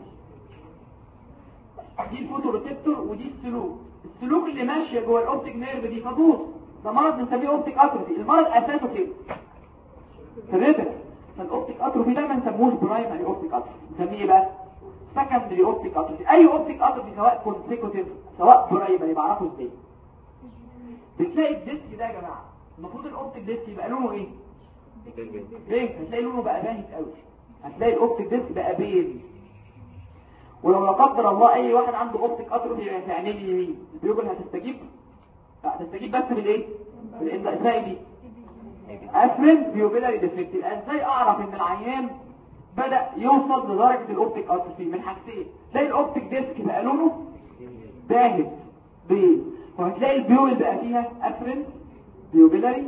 دي الفوتو ريسبتور ودي السلوك. السلوك اللي ماشيه جوه الاوبتيك نيرف دي هتبوظ. ده مرض بنسميه اوبتيك اتروفي. المرض اساسه فين؟ في الريتنا. فالاوبتيك اتروفي ده ما نسموش برايمري اوبتيك اتروفي، نسميه ايه بقى؟ سكندري اوبتيك اتروفي. اي اوبتيك اتروفي سواء كونسيكوتيف سواء برايمري بعرفه ازاي؟ بتلاقي الديسك ده يا جماعه المفروض الاوبتيك ديسك يبقى لونه ايه؟ بينك. هتلاقي لونه بقى باهت قوي. هتلاقي الاوبتيك ديسك بقى بين. ولو لا قدر الله اي واحد عنده اوبتيك اتروفي في عينيه اليمين البيوجل هتستجيب؟ لا هتستجيب بس بالايه؟ بالاندساي دي. افرين بيوبيلاري ديفكت. ازاي اعرف ان العيان بدأ يوصل لدرجة الاوبتيك اتروفي؟ من حاجتين، تلاقي الاوبتيك ديسك بقى لونه باهت بيض، وهتلاقي البيول بقى فيها افرين بيوبيلاري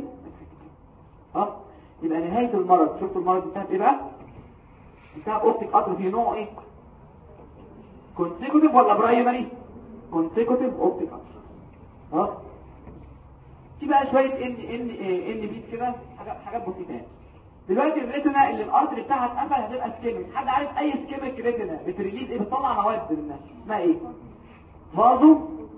اه يبقى نهاية المرض. شفتوا المرض انتهت ايه بقى؟ انتهى اوبتيك اتروفي نوع ايه؟ كونسيكوتيف ولا برايمري؟ كونسيكوتيف اوبتيك اتروفي. اه في بقى شويه ان ان ان بيت كده، حاجات حاجات بسيطه يعني. دلوقتي الريتنا اللي الارتري بتاعها اتقفل هتبقى سكيميك. حد عارف اي سكيميك ريتنا بتريليز ايه؟ بتطلع مواد منها اسمها ايه؟ فازو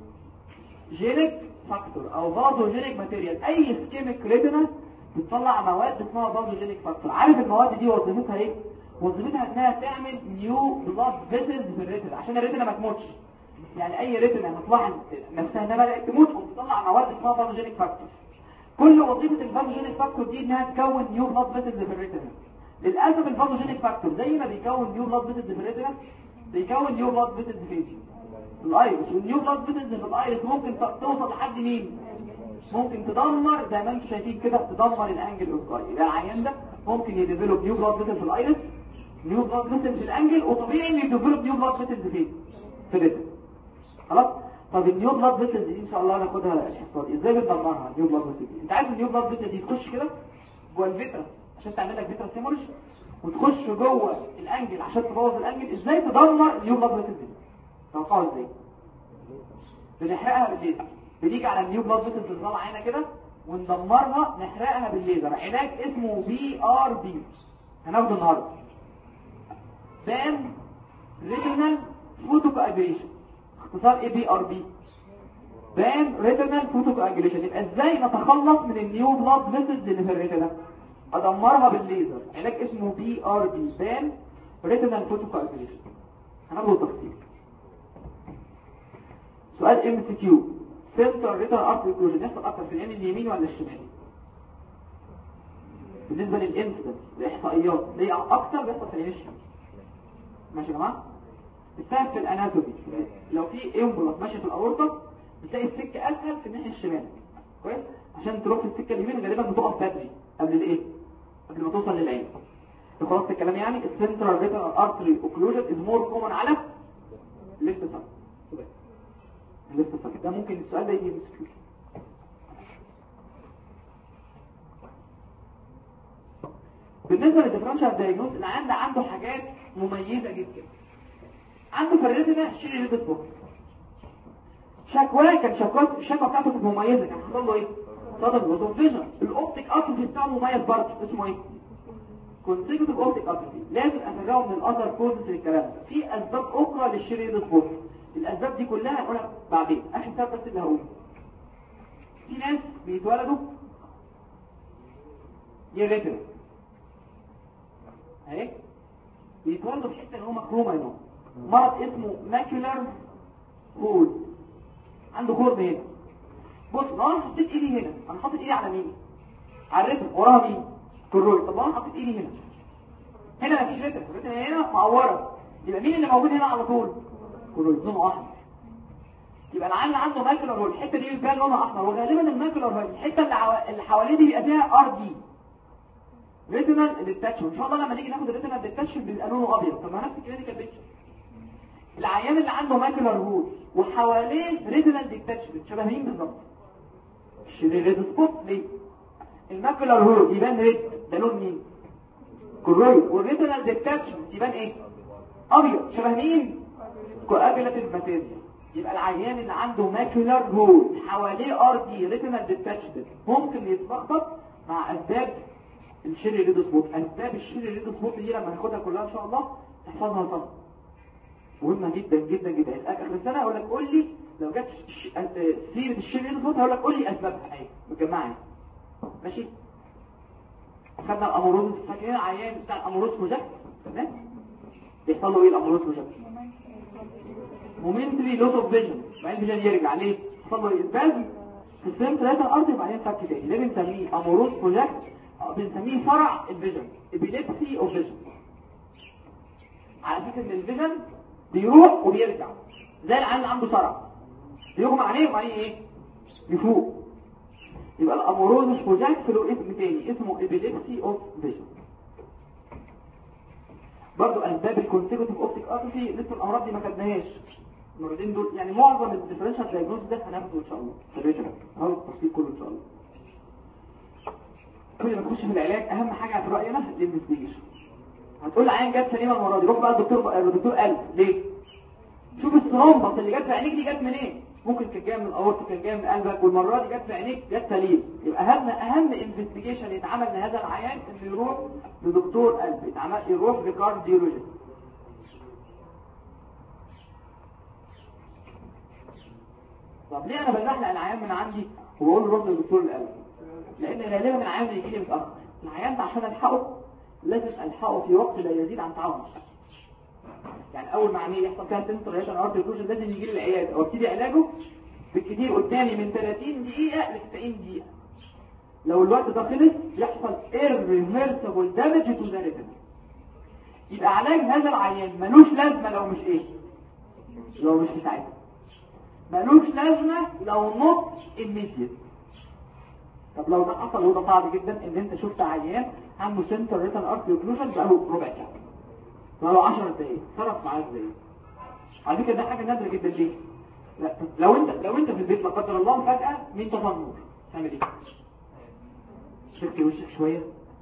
جينيك فاكتور او فازو جينيك ماتيريال. اي سكيميك ريتنا بتطلع مواد اسمها فازو جينيك فاكتور. عارف المواد دي وظيفتها ايه؟ وظيفتها انها تعمل نيو بلاد فيسلز في الريتنا عشان الريتنا ما تموتش. يعني اي ريتنا هتلاحظ نفسها انها بدات تموت وبتطلع مواد اسمها فازو جينيك فاكتور. كل وظيفه الفازو جينيك فاكتور دي انها تكون نيو بلاد فيسلز في الريتنا. للاسف الفازو جينيك فاكتور زي ما بيكون نيو بلاد فيسلز في الريتنا بيكون نيو بلاد فيسلز في الايرس، والنيو بلاد فيسلز في الايرس ممكن توصل لحد مين؟ ممكن تدمر زي ما انتم شايفين كده، تدمر الانجل اوف يبقى العيان ده ممكن يديفلوب نيو بلاد فيسلز في الايرس، نيو بلاد فيسلز في الانجل، وطبيعي انه يديفلوب نيو بلاد فيسلز فين؟ في الريتنا. خلاص. طب النيو بلاد فيسلز دي ان شاء الله هناخدها الحصه دي ازاي بندمرها. النيو بلاد فيسلز انت عارف النيو بلاد فيسلز دي تخش كده جوه الفيترس عشان تعمل لك فيترس هيموريج، وتخش جوه الانجل عشان تبوظ الانجل. ازاي تدمر النيو بلاد فيسلز دي؟ توقعوا ازاي؟ بنحرقها بالليزر. بنيجي على النيو بلاد فيسلز اللي طالعه هنا كده وندمرها، نحرقها بالليزر. علاج اسمه بي ار بي هناخده النهارده، بان ريتينال فوتوكواجيليشن. اختصار ايه بي ار بي؟ بان ريتينال فوتوكواجيليشن. يبقى ازاي نتخلص من النيو بلاد فيسلز اللي في الريتنا؟ ادمرها بالليزر. علاج اسمه بي ار بي، بان ريتينال فوتوكواجيليشن. هناخده تفصيل. سؤال ام سي كيو، سنتر ريتينال ارتري اوكلوجن يحصل اكتر في العين اليمين ولا الشمال؟ بالنسبه للانسيدنس الاحصائيات ليه اكتر بيحصل في العين الشمال. ماشي يا جماعه؟ بتساعد في الاناتومي. لو في امبولس ماشي في الاورطه بتلاقي السكه اسهل في الناحيه الشمال، كويس؟ عشان تروح في السكه اليمين غالبا بتقف بدري قبل الايه؟ قبل ما توصل للعين. خلاص الكلام يعني السنترال ريتينال ارتري اوكلوجن از مور كومن على ليفت سايد. ليفت سايد ده ممكن السؤال ده يجي مسكين. بالنسبه للديفرنشال دايجنوز العيان ده عنده حاجات مميزه جدا. عنده في الريتنا شيري ريد سبوت. شكواه كان شكواه الشكوى بتاعته كانت مميزه، كان حصل له ايه؟ صدم وتوفيجن. الاوبتيك اتروفي بتاعه مميز برضه، اسمه ايه؟ كونسيكوتيف اوبتيك اتروفي. لازم افرقه من الاذر كوزز للكلام ده. في اسباب اخرى للشيري ريد سبوت، الاسباب دي كلها هنقولها بعدين. اخر سبب بس اللي هقوله، في ناس بيتولدوا يريتنا اهي، بيتولدوا في حته اللي هو مخرومه هنا، مرض اسمه ماكيولار هول. عنده خرم هنا. بص لو انا حطيت ايدي هنا، انا حاطط ايدي على مين؟ على الريتنا، وراها مين؟ كروي. طب لو انا حطيت ايدي هنا، هنا مفيش ريتنا، الريتنا هنا معوره، يبقى مين اللي موجود هنا على طول؟ كروي لونه احمر. يبقى العيان عنده ماكيولار هول، الحته دي بيبان لونها احمر، وغالبا الماكيولار هول الحته اللي اللي حواليه دي بيبقى فيها ار دي ريتينال ديتاتشمنت. ان شاء الله لما نيجي ناخد الريتينال ديتاتشمنت بيبقى لونه ابيض. طب ما نفس الكلينيكال بيكتشر. العيان اللي عنده ماكيولار هول وحواليه ريتينال ديتاتشمنت شبه مين بالظبط؟ الشرير ريد سبوت. ليه؟ الماكيولار هول يبان ريد، ده لون مين؟ كروي. والريتينال ديتاتشمنت يبان ايه؟ ابيض شبه مين؟ كواجولاتيف ماتيريال. يبقى العيان اللي عنده ماكيولار هول حواليه ار دي ريتينال ديتاتشمنت ممكن يتلخبط مع اسباب الشيري ريد سبوت. اسباب الشيري ريد سبوت دي لما هناخدها كلها ان شاء الله تحفظها طبعا، مهمه جدا جدا جدا. اخر السنه اقول لك قول لي لو جت سيره الشيري ريد سبوت هقول لك قول لي اسبابها اهي متجمعه. ماشي؟ خدنا الاموروز، فاكرين العيان بتاع الاموروز بروجكت؟ تمام؟ بيحصل له ايه الاموروز بروجكت؟ مومنتري لوس اوف فيجن، بعدين فيجن يرجع ليه؟ حصل له اسبازم في السيم ثلاثه الارض وبعدين فك تاني. ده بنسميه اموروز بروجكت، بنسميه فرع الفيجن، ابيليبسي اوف فيجن. على فكره ان الفيجن بيروح وبيرجع زي العيان اللي عنده صرع، بيغمى عليه وبعدين ايه؟ يفوق. يبقى الامورول مش بروجكت له اسم تاني اسمه epilepsy of vision. برضو اسباب الكونسيكوتيف اوبتيك اتروفي لسه الامراض دي ما خدناهاش المرضين دول، يعني معظم الديفرنشال دايجنوز ده هناخده ان شاء الله سيرجن هو التفصيل كله ان شاء الله. كل ما تخش في العلاج اهم حاجه في راينا الانفستيجيشن. هتقول عين جت سليمه المره دي، روح بقى الدكتور الدكتور قلب ليه؟ شوف الثرومبس اللي جت في عينيك دي جت منين؟ ممكن كانت جايه من الاورطه، كانت جايه من قلبك، والمره دي جت في عينيك جت سليم. يبقى اهم اهم انفستيجيشن يتعمل لهذا العيان انه يروح لدكتور قلب، يتعمل يروح لكارديولوجيست. طب ليه انا بزحلق العيان من عندي وبقول له روح لدكتور القلب؟ لان غالبا العيان بيجي لي متاخر. العيان ده عشان الحقه لازم الحقه في وقت لا يزيد عن ساعه ونص. يعني اول ما عمليه يحصل فيها سنتريشن ارتري اوكلوجن لازم يجي لي العياده او ابتدي علاجه بالكثير قدامي من ثلاثين دقيقه ل تسعين دقيقه. لو الوقت ده خلص يحصل irreversible damage to the retina. يبقى علاج هذا العيان ملوش لازمه لو مش ايه؟ لو مش ساعتها. ملوش لازمه لو نوت immediate. طب لو ده حصل وده صعب جدا ان انت شفت عيان عنده سنتر ريتن ارتري اوكلوجن بقاله ربع ساعه بقاله عشر دقايق، صرف معاه ازاي؟ على فكره ده حاجه نادره جدا. ليه؟ لا لو انت لو انت في البيت لا قدر الله فجاه مين طفى النور تعمل ايه؟ تشكي وشك شويه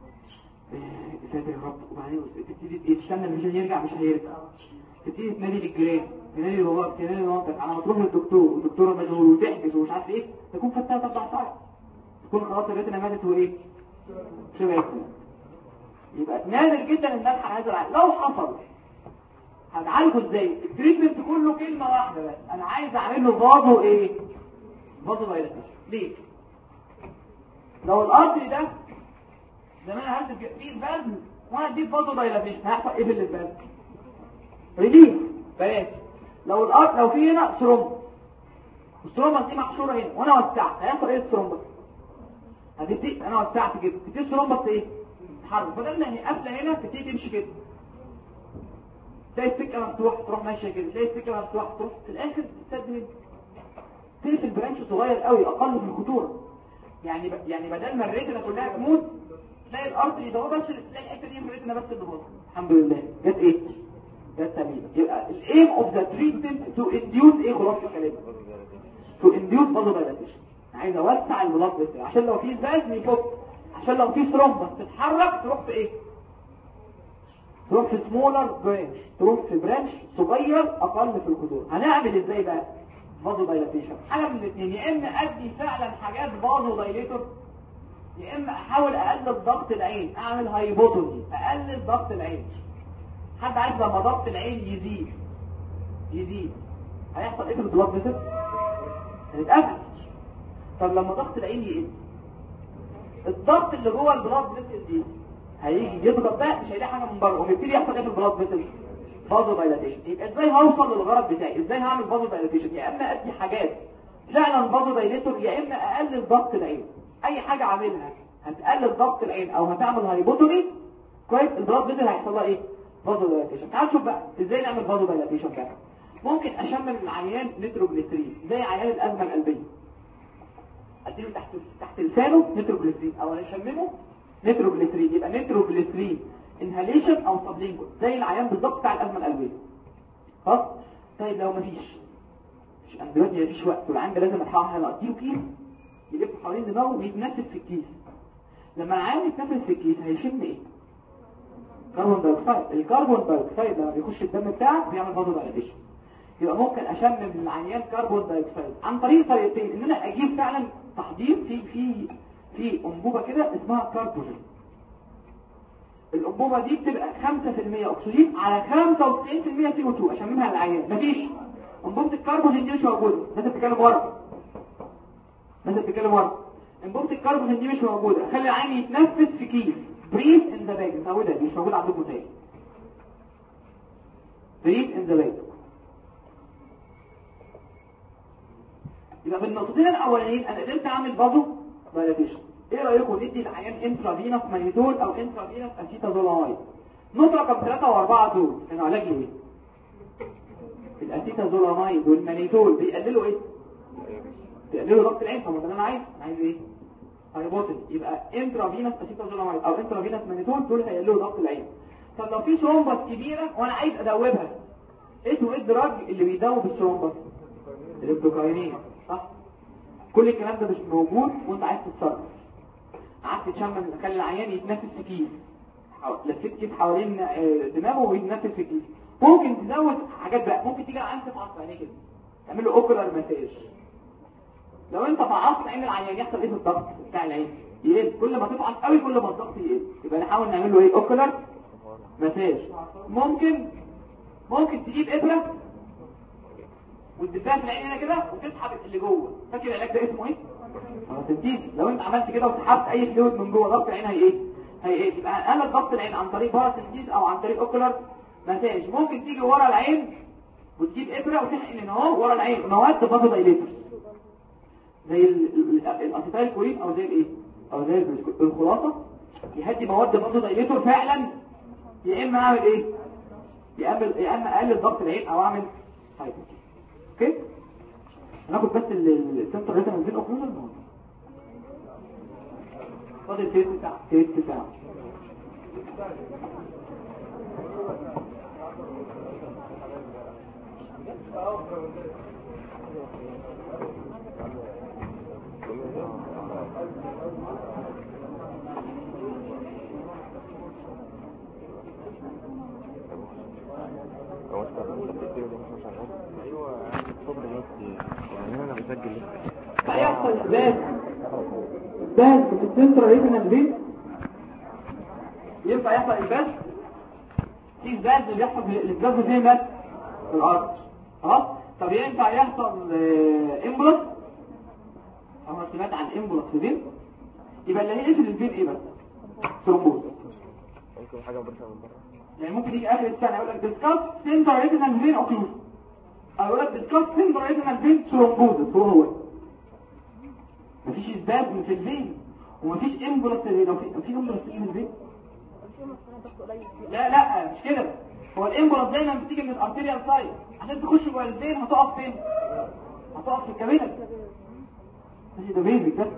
يا ساتر يا رب، وبعدين تبتدي تستنى المشان يرجع مش هيرجع، تبتدي تنادي للجيران، تنادي لباباك، تنادي لمامتك، على ما تروح للدكتور والدكتوره مشغول وتحجز ومش عارف ايه، تكون فتاه تطلع ساعه تكون خلاص الريتنا ماتت وايه؟ شبه. يبقى نادر جدا ان نلحق هذا العلاج. لو حصل هنعالجه ازاي؟ التريتمنت كله كلمه واحده بس، انا عايز اعمل له فازو ايه؟ فازو دايلاتيشن. ليه؟ لو الارتري ده زمان هرسم فيه البلد وانا اديك فازو دايلاتيشن هيحصل ايه في البلد؟ ريليف. بلاش. لو الارتري لو في هنا ثرومبس والثرومبس دي محشوره هنا وانا وسعت هيحصل ايه الثرومبس؟ هتبتدي انا وسعت كده تبتدي الثرومبس ايه؟ تتحرك، بدل ما هي قافله هنا تبتدي تمشي كده، تلاقي السكه مفتوحه تروح ماشيه كده، تلاقي السكه مفتوحه تروح في الاخر تسد هنا. تقفل البرانش صغير قوي اقل في الخطوره. يعني ب... يعني بدل ما الريتنا كلها تموت تلاقي الارتري ده بس تلاقي الحته دي من الريتنا بس اللي باظت. الحمد لله جت ايه؟ جت سليمه. يبقى الايم اوف ذا تريتمنت تو انديوس ايه خلاص الكلام؟ تو انديوس فازو دايلاتيشن. عايز اوسع البلاد فيسل عشان لو في زاز يفك، عشان لو في ثرومبس تتحرك تروح في ايه؟ تروح في سمولر برانش، تروح في برانش صغير اقل في الخطوره. هنعمل ازاي بقى فازو دايلاتيشن؟ حاجه من الاثنين، يا اما ادي فعلا حاجات فازو دايليتور، يا اما احاول اقلل ضغط العين، اعمل هايبوتوني اقلل ضغط العين. حد عارف لما ضغط العين يزيد يزيد هيحصل ايه في البلاد فيسل؟ هيتقفل. طب لما ضغط العين يقل الضغط اللي جوه البلاد فيسل دي هيجي يضغط بقى مش هيلاقي حاجه من بره ويبتدي يحصل ايه في البلاد فيسل؟ فازو دايلاتيشن. يبقى ازاي هوصل للغرض بتاعي؟ ازاي هعمل فازو دايلاتيشن؟ يا اما ادي حاجات فعلا فازو دايليتور، يا اما اقلل ضغط العين. اي حاجه اعملها هتقلل ضغط العين او هتعمل هايبوتوني كويس البلاد فيسل هيحصل لها ايه؟ فازو دايلاتيشن. تعال شوف بقى ازاي نعمل فازو دايلاتيشن بقى. ممكن اشمل العيان نيتروجليسرين زي عيان الازمه القلبيه، اديله تحت تحت لسانه نيتروجليسرين او اشممه نيتروجليسرين، يبقى نيتروجليسرين انهاليشن او سبلينجو زي العيان بالظبط بتاع الازمه القلبيه. خلاص. طيب لو مفيش مش انا دلوقتي مفيش وقت والعيان ده لازم الحقها، اديله كيس يلف حوالين دماغه ويتنفس في الكيس. لما العيان يتنفس في الكيس هيشم ايه؟ كربون دايوكسيد. الكربون دايوكسيد لما بيخش الدم بتاعك بيعمل فازو دايلاتيشن. يبقى ممكن اشمم العيان كربون دايوكسيد عن طريق طريقتين، ان انا اجيب فعلا تحضير في في في انبوبه كده اسمها كاربوجين. الانبوبه دي بتبقى خمسة في المية اكسجين على خمسة وتسعين في المية سي او اتنين، اشممها للعيان. مفيش انبوبه الكربوجين دي مش موجوده، الناس بتتكلم ورا الناس بتتكلم ورا انبوبه الكربوجين دي مش موجوده. خلي العيان يتنفس في كيس بريث ان ذا باج، متعوده دي مش موجوده عندكم تاني. بريث ان ذا باج. يبقى بالنقطتين الاولانيين انا قدرت اعمل فازو دايلاتيشن. ايه رايكم ندي العيان انترافينوس مانيتول او انترافينوس اسيتازولامايد؟ نقطه رقم ثلاثة وأربعة دول كانوا علاج ايه؟ الاسيتازولامايد والمانيتول بيقللوا ايه؟ بيقللوا ضغط العين. طب انا عايز عايز ايه؟ هايبوتني يبقى انترافينوس اسيتازولاميد او انترافينوس مانيتول، دول هيقللوا ضغط العين. طب لو في ثرومبس كبيره وانا عايز ادوبها، اسمه ايه الدراج اللي بيدوب الثرومبس؟ الابدوكاينين، صح؟ كل الكلام ده مش موجود وانت عايز تتصرف، قعدت تشمم تخلي العيان يتنفس في كيس، لفيت كيس حوالين دماغه ويتنفس في كيس. ممكن تزود حاجات بقى، ممكن تيجي العيان تفعص عينيه كده، تعمل له اوكولار مساج. لو انت فعصت عين العيان يحصل ايه في الضغط بتاع العين؟ يقل. كل ما تفعص قوي كل ما الضغط يقل، يبقى نحاول نعمل له ايه؟ اوكولار مساج. ممكن ممكن تجيب ابره وتدفع في العين هنا كده وتسحب اللي جوه. فاكر العلاج ده اسمه ايه؟ تنتيج. لو انت عملت كده وسحبت اي فلويد من جوه ضغط العين هي ايه؟ هي ايه؟ يبقى قلل ضغط العين عن طريق باراسينتيز او عن طريق اوكولار مساج. ممكن تيجي ورا العين وتجيب ابره وتحقن هنا اهو ورا العين مواد فازو دايليتورز زي الاسيتايل كولين او زي الايه؟ او زي الخلاصه، يهدي مواد فازو دايليتور فعلا. يا اما اعمل ايه؟ يا اما يا اما اقلل ضغط العين او اعمل هايبر. اوكي، هناخد بس السنتر ريتنال فين اوكلوجن المهم. فاضل تلت ساعه تلت ساعه. ايوه اتفضل بس يعني انا بسجل لسه. هيحصل ازاي؟ ازاي في السنتر ريتنال فين؟ ينفع يحصل الباس؟ في ازاي اللي بيحصل في الازاز فين بس؟ في الارض. خلاص؟ طب ينفع يحصل امبولس؟ انا سمعت عن امبولس في فين؟ يبقى اللي هي في الفين ايه بس؟ ثرومبوز. ممكن حاجه مباشره من بره. يعني ممكن يجي اخر السنه يقول لك ديسكاس سنتر ريتنال فين اوكلوجن، او يقول لك ديسكاس سنتر ريتنال فين ثرومبوز. هو هو مفيش ازداد في الفين ومفيش امبولس في الفين. لو في في امبولس في الفين لا لا مش كده. هو الامبولس دايما بتيجي من الارتيريال سايد، عشان تخش جوه الفين هتقف فين؟ هتقف في الكابيلة. ماشي ده بيزك ده.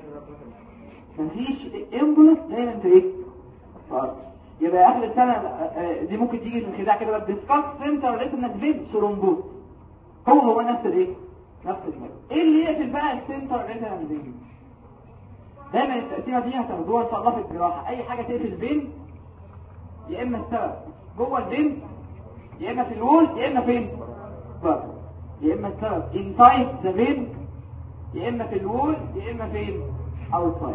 مفيش امبولس دايما في ايه؟ في ارتيريال. يبقى اخر السنه دي ممكن تيجي من خداع كده بقى ديسكاس سنتر ريتنال فين ثرومبوز. هو هو نفس الايه؟ نفس المرض. ايه اللي يقتل بقى السنتر ريتنال فين؟ دايما التقسيمه دي هتاخدوها ان شاء الله في الجراحه. اي حاجه تقتل الفين يا اما السبب جوه الفين يا اما في الوول يا اما فين؟ بره. يا اما السبب انسايد ذا فين يا اما في الوول يا اما فين؟ اوتسايد.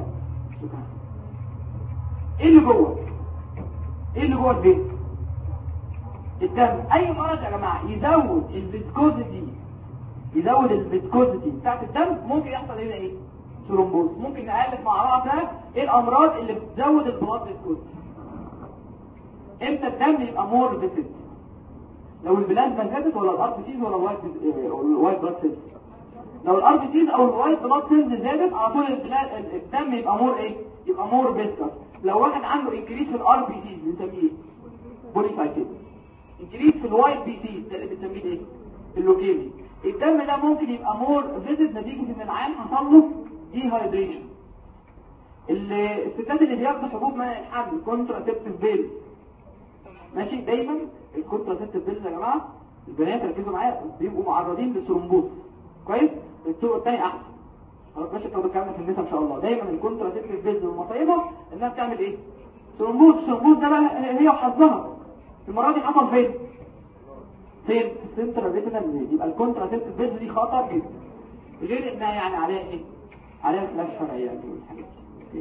ايه اللي جوه؟ ايه اللي جوه الفين؟ الدم. اي مرض يا جماعه يزود الفيسكوزيتي يزود الفيسكوزيتي بتاعت الدم ممكن يحصل هنا ايه؟ ثرومبوز. ممكن نألف مع بعضها ايه الامراض اللي بتزود البلاد فيسكوزيتي. امتى الدم يبقى مور فيسيد؟ لو البلازما زادت ولا الار بي سيز ولا الوايت الوايت بلاد سيلز؟ لو الار بي سيز او الوايت بلاد سيلز زادت على طول الدم يبقى مور ايه؟ يبقى مور فيسكس. لو واحد عنده انكريس في الار بي سيز بنسميه ايه؟ بوليسايتيز. انكريس في الوايت بي سيز ده اللي بنسميه ايه؟ اللوكيميا. الدم ده ممكن يبقى مور فيسيد نتيجه ان العيان حصل له دي هايدريشن. الستات اللي بياخدوا حبوب منع الحمل كونتراسيبتيف بيل، ماشي، دايما الكونتراسيبتيف بيل يا جماعه البنات ركزوا معايا بيبقوا معرضين للثرومبوز. كويس؟ الطرق الثانيه احسن. خلاص ماشي كده بتكلم في النساء ان شاء الله. دايما الكونتراسيبتيف بيل والمصايبه انها بتعمل ايه؟ ثرومبوز. الثرومبوز ده بقى هي وحظها. المره دي حصل فين؟ فين؟ في السنترال ريتنال فين. يبقى الكونتراسيبتيف بيل دي خطر جدا. غير انها يعني عليها ايه؟ عليها فلاش فرعيه والحاجات دي.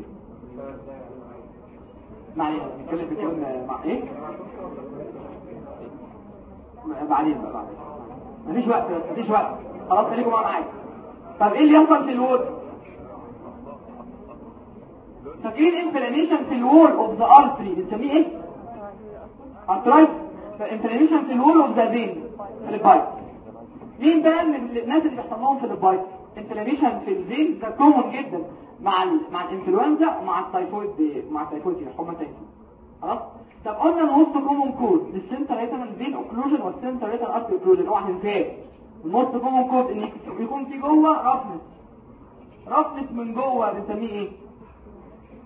معلش نتكلم في كلام مع ايه؟ بعدين بقى بعدين. مفيش وقت مفيش وقت. خلاص خليكم معايا. طب ايه اللي يحصل في الوول؟ فاكرين انفلاميشن في الوول اوف ذا ارتري بنسميه ايه؟ ارترايت. فانفلاميشن في الوول اوف ذا فين في البايت. مين بقى الناس اللي بيحصل لهم في البايت انفلاميشن في الفين؟ ده كومون جدا مع ال مع الانفلونزا ومع التايفويد مع التايفويد الحمى التايفويد. خلاص. طب قلنا الموست كومون كود للسنتر ريتنال فين اوكلوجن والسنتر ريتنال ارتري اوكلوجن. اوعى تنساه الموست كومون كود ان يكون في جوه رفنس. رفنس من جوه بنسميه ايه؟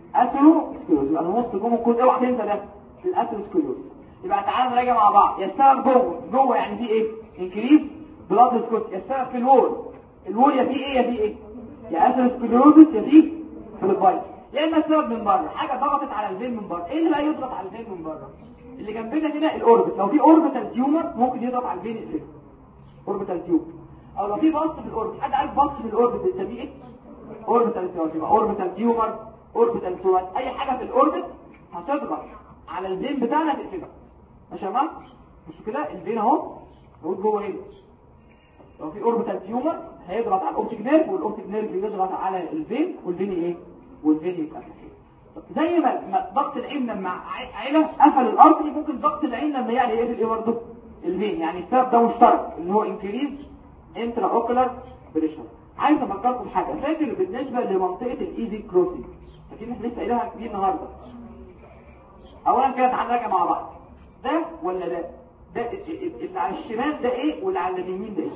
اثيروسكليروز. يبقى نص جوه الكود، اوعى تنسى ده الاثيروسكليروز. يبقى تعالى نراجع مع بعض. السبب جوه جوه يعني في ايه؟ انكريز بلاد فيسكوز. السبب في الوول، الوول يا في ايه يا في ايه؟ يا اثيروسكليروز يا في فلوبايت. يا اما السبب من بره، حاجه ضغطت على الفين من بره. ايه اللي بقى يضغط على الفين من بره؟ اللي جنبنا كده الاوربت. لو في اوربيتال تيومر ممكن يضغط على الفين الفين اوربيتال تيومر. او لو في بص في الاوربت، حد عارف بص في الاوربت بنسميه ايه؟ اوربيتال تيومر. يبقى اوربيتال تيومر، اوربيتال تيومر، اي حاجه في الاوربت هتضغط على الفين بتاعنا تقفله. ماشي يا جماعه؟ مش كده الفين اهو موجود جوه ايه؟ لو في اوربيتال تيومر هيضغط على الاوبتيك نيرف، والاوبتيك نيرف يضغط على الفين، والفين ايه؟ والفين يتقفل. زي ما ضغط العين لما عينه قفل الارتري، ممكن ضغط العين لما يعني يقفل ايه برضه؟ الفين. يعني السبب ده مشترك اللي هو انكريز انترا اوكولار بريشر. عايز افكركم بحاجه. فاكر بالنسبه لمنطقه الايزي كروسنج، اكيد احنا لسه قايلها كتير النهارده. اولا كده تعالى نراجع مع بعض. ده ولا ده؟ ده اللي على الشمال ده ايه واللي على اليمين ده ايه؟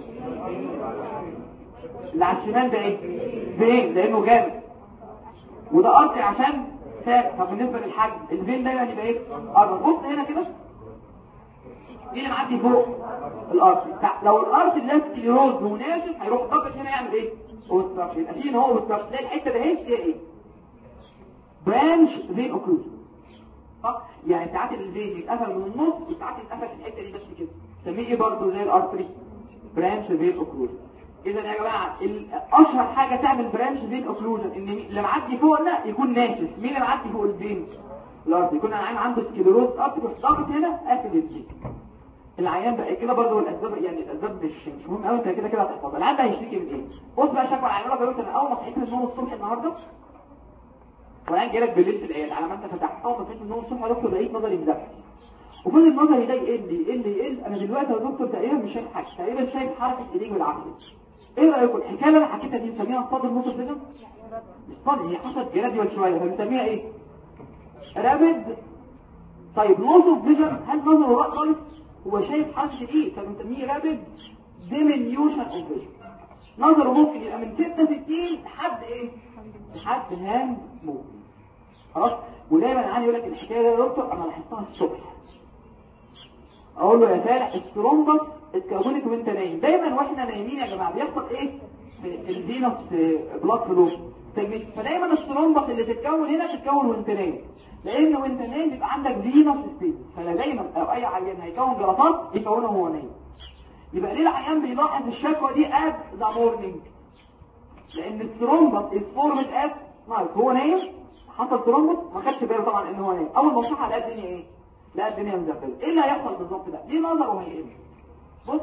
اللي على الشمال ده ايه؟ فين؟ لانه جامد. وده ارتري عشان ثابت. طب بالنسبه للحجم الفين دايما يبقى ايه؟ اربع. بص هنا كده مين اللي معدي فوق؟ الارتري. لو الارتري الاسكليروز وناشف هيروح ضغط هنا يعمل ايه؟ اوستراكشن. يبقى فين هو اوستراكشن؟ تلاقي الحته ده اهي فيها ايه؟ برانش فين اوكلوجن. صح؟ يعني ساعات الفين يتقفل من النص، وساعات يتقفل في الحته دي بس كده. نسميه ايه برضه زي الارتري؟ برانش فين اوكلوجن. اذا يا جماعه اشهر حاجه تعمل برانش فين اوكلوجن ان اللي معدي فوقنا يكون ناشف. مين اللي معدي فوق الفين؟ الارتري. يكون العيان عنده سكليروز ارتري ضغط هنا قافل الفين. العيان بقى كده برضه الاسباب، يعني الاسباب مش مش مهم قوي، انت كده كده هتحفظها. العيان ده هيشتكي من ايه؟ بص بقى شكوى العيان ده بيقول انا اول ما صحيت من النوم الصبح النهارده، والعيان جالك بالليل في العياده على ما انت فتحت، اول ما صحيت من النوم الصبح يا دكتور لقيت نظري مزفت، وكل النظر ده يقل يقل يقل. انا دلوقتي يا دكتور تقريبا مش شايف حاجه، تقريبا شايف حركه ايديك بالعافيه. ايه رايكم الحكايه اللي انا حكيتها دي بنسميها صدر نص فيجن؟ مش صدر، هي حصلت جراديوال شويه، فبنسميها ايه؟ رابيد. طيب نص فيجن، هل نظره راح خالص؟ هو شايف حركه ايه؟ فبنسميه رابيد ديمينيوشن اوف فيجن. نظره ممكن يبقى من ستة وستين لحد ايه؟ لحد هاند موف. خلاص. ودايما عندي يقول لك الحكايه دي يا دكتور انا لاحظتها الصبح. اقول له يا فالح الثرومبس اتكونت وانت نايم. دايما واحنا نايمين يا جماعه بيحصل ايه؟ في الفينوس بلاد فلو. فدايما الثرومبس اللي تتكون هنا تتكون وانت نايم، لان وانت نايم بيبقى عندك فينوس ستيت. فلا دايما او اي عيان هيكون جلطات يكونه وهو نايم. يبقى ليه العيان بيلاحظ الشكوى دي ات ذا مورنينج؟ لان الثرومبس از فورمد ات نايت. هو نايم حصل ثرومبس ما خدش باله طبعا ان هو نايم. اول ما صحى لقى الدنيا ايه؟ لقى الدنيا مزفله. ايه اللي هيحصل بالظبط ده؟ ليه نظره هيقل؟ بص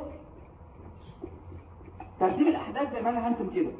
ترتيب الاحداث زي ما انا هنسم كده.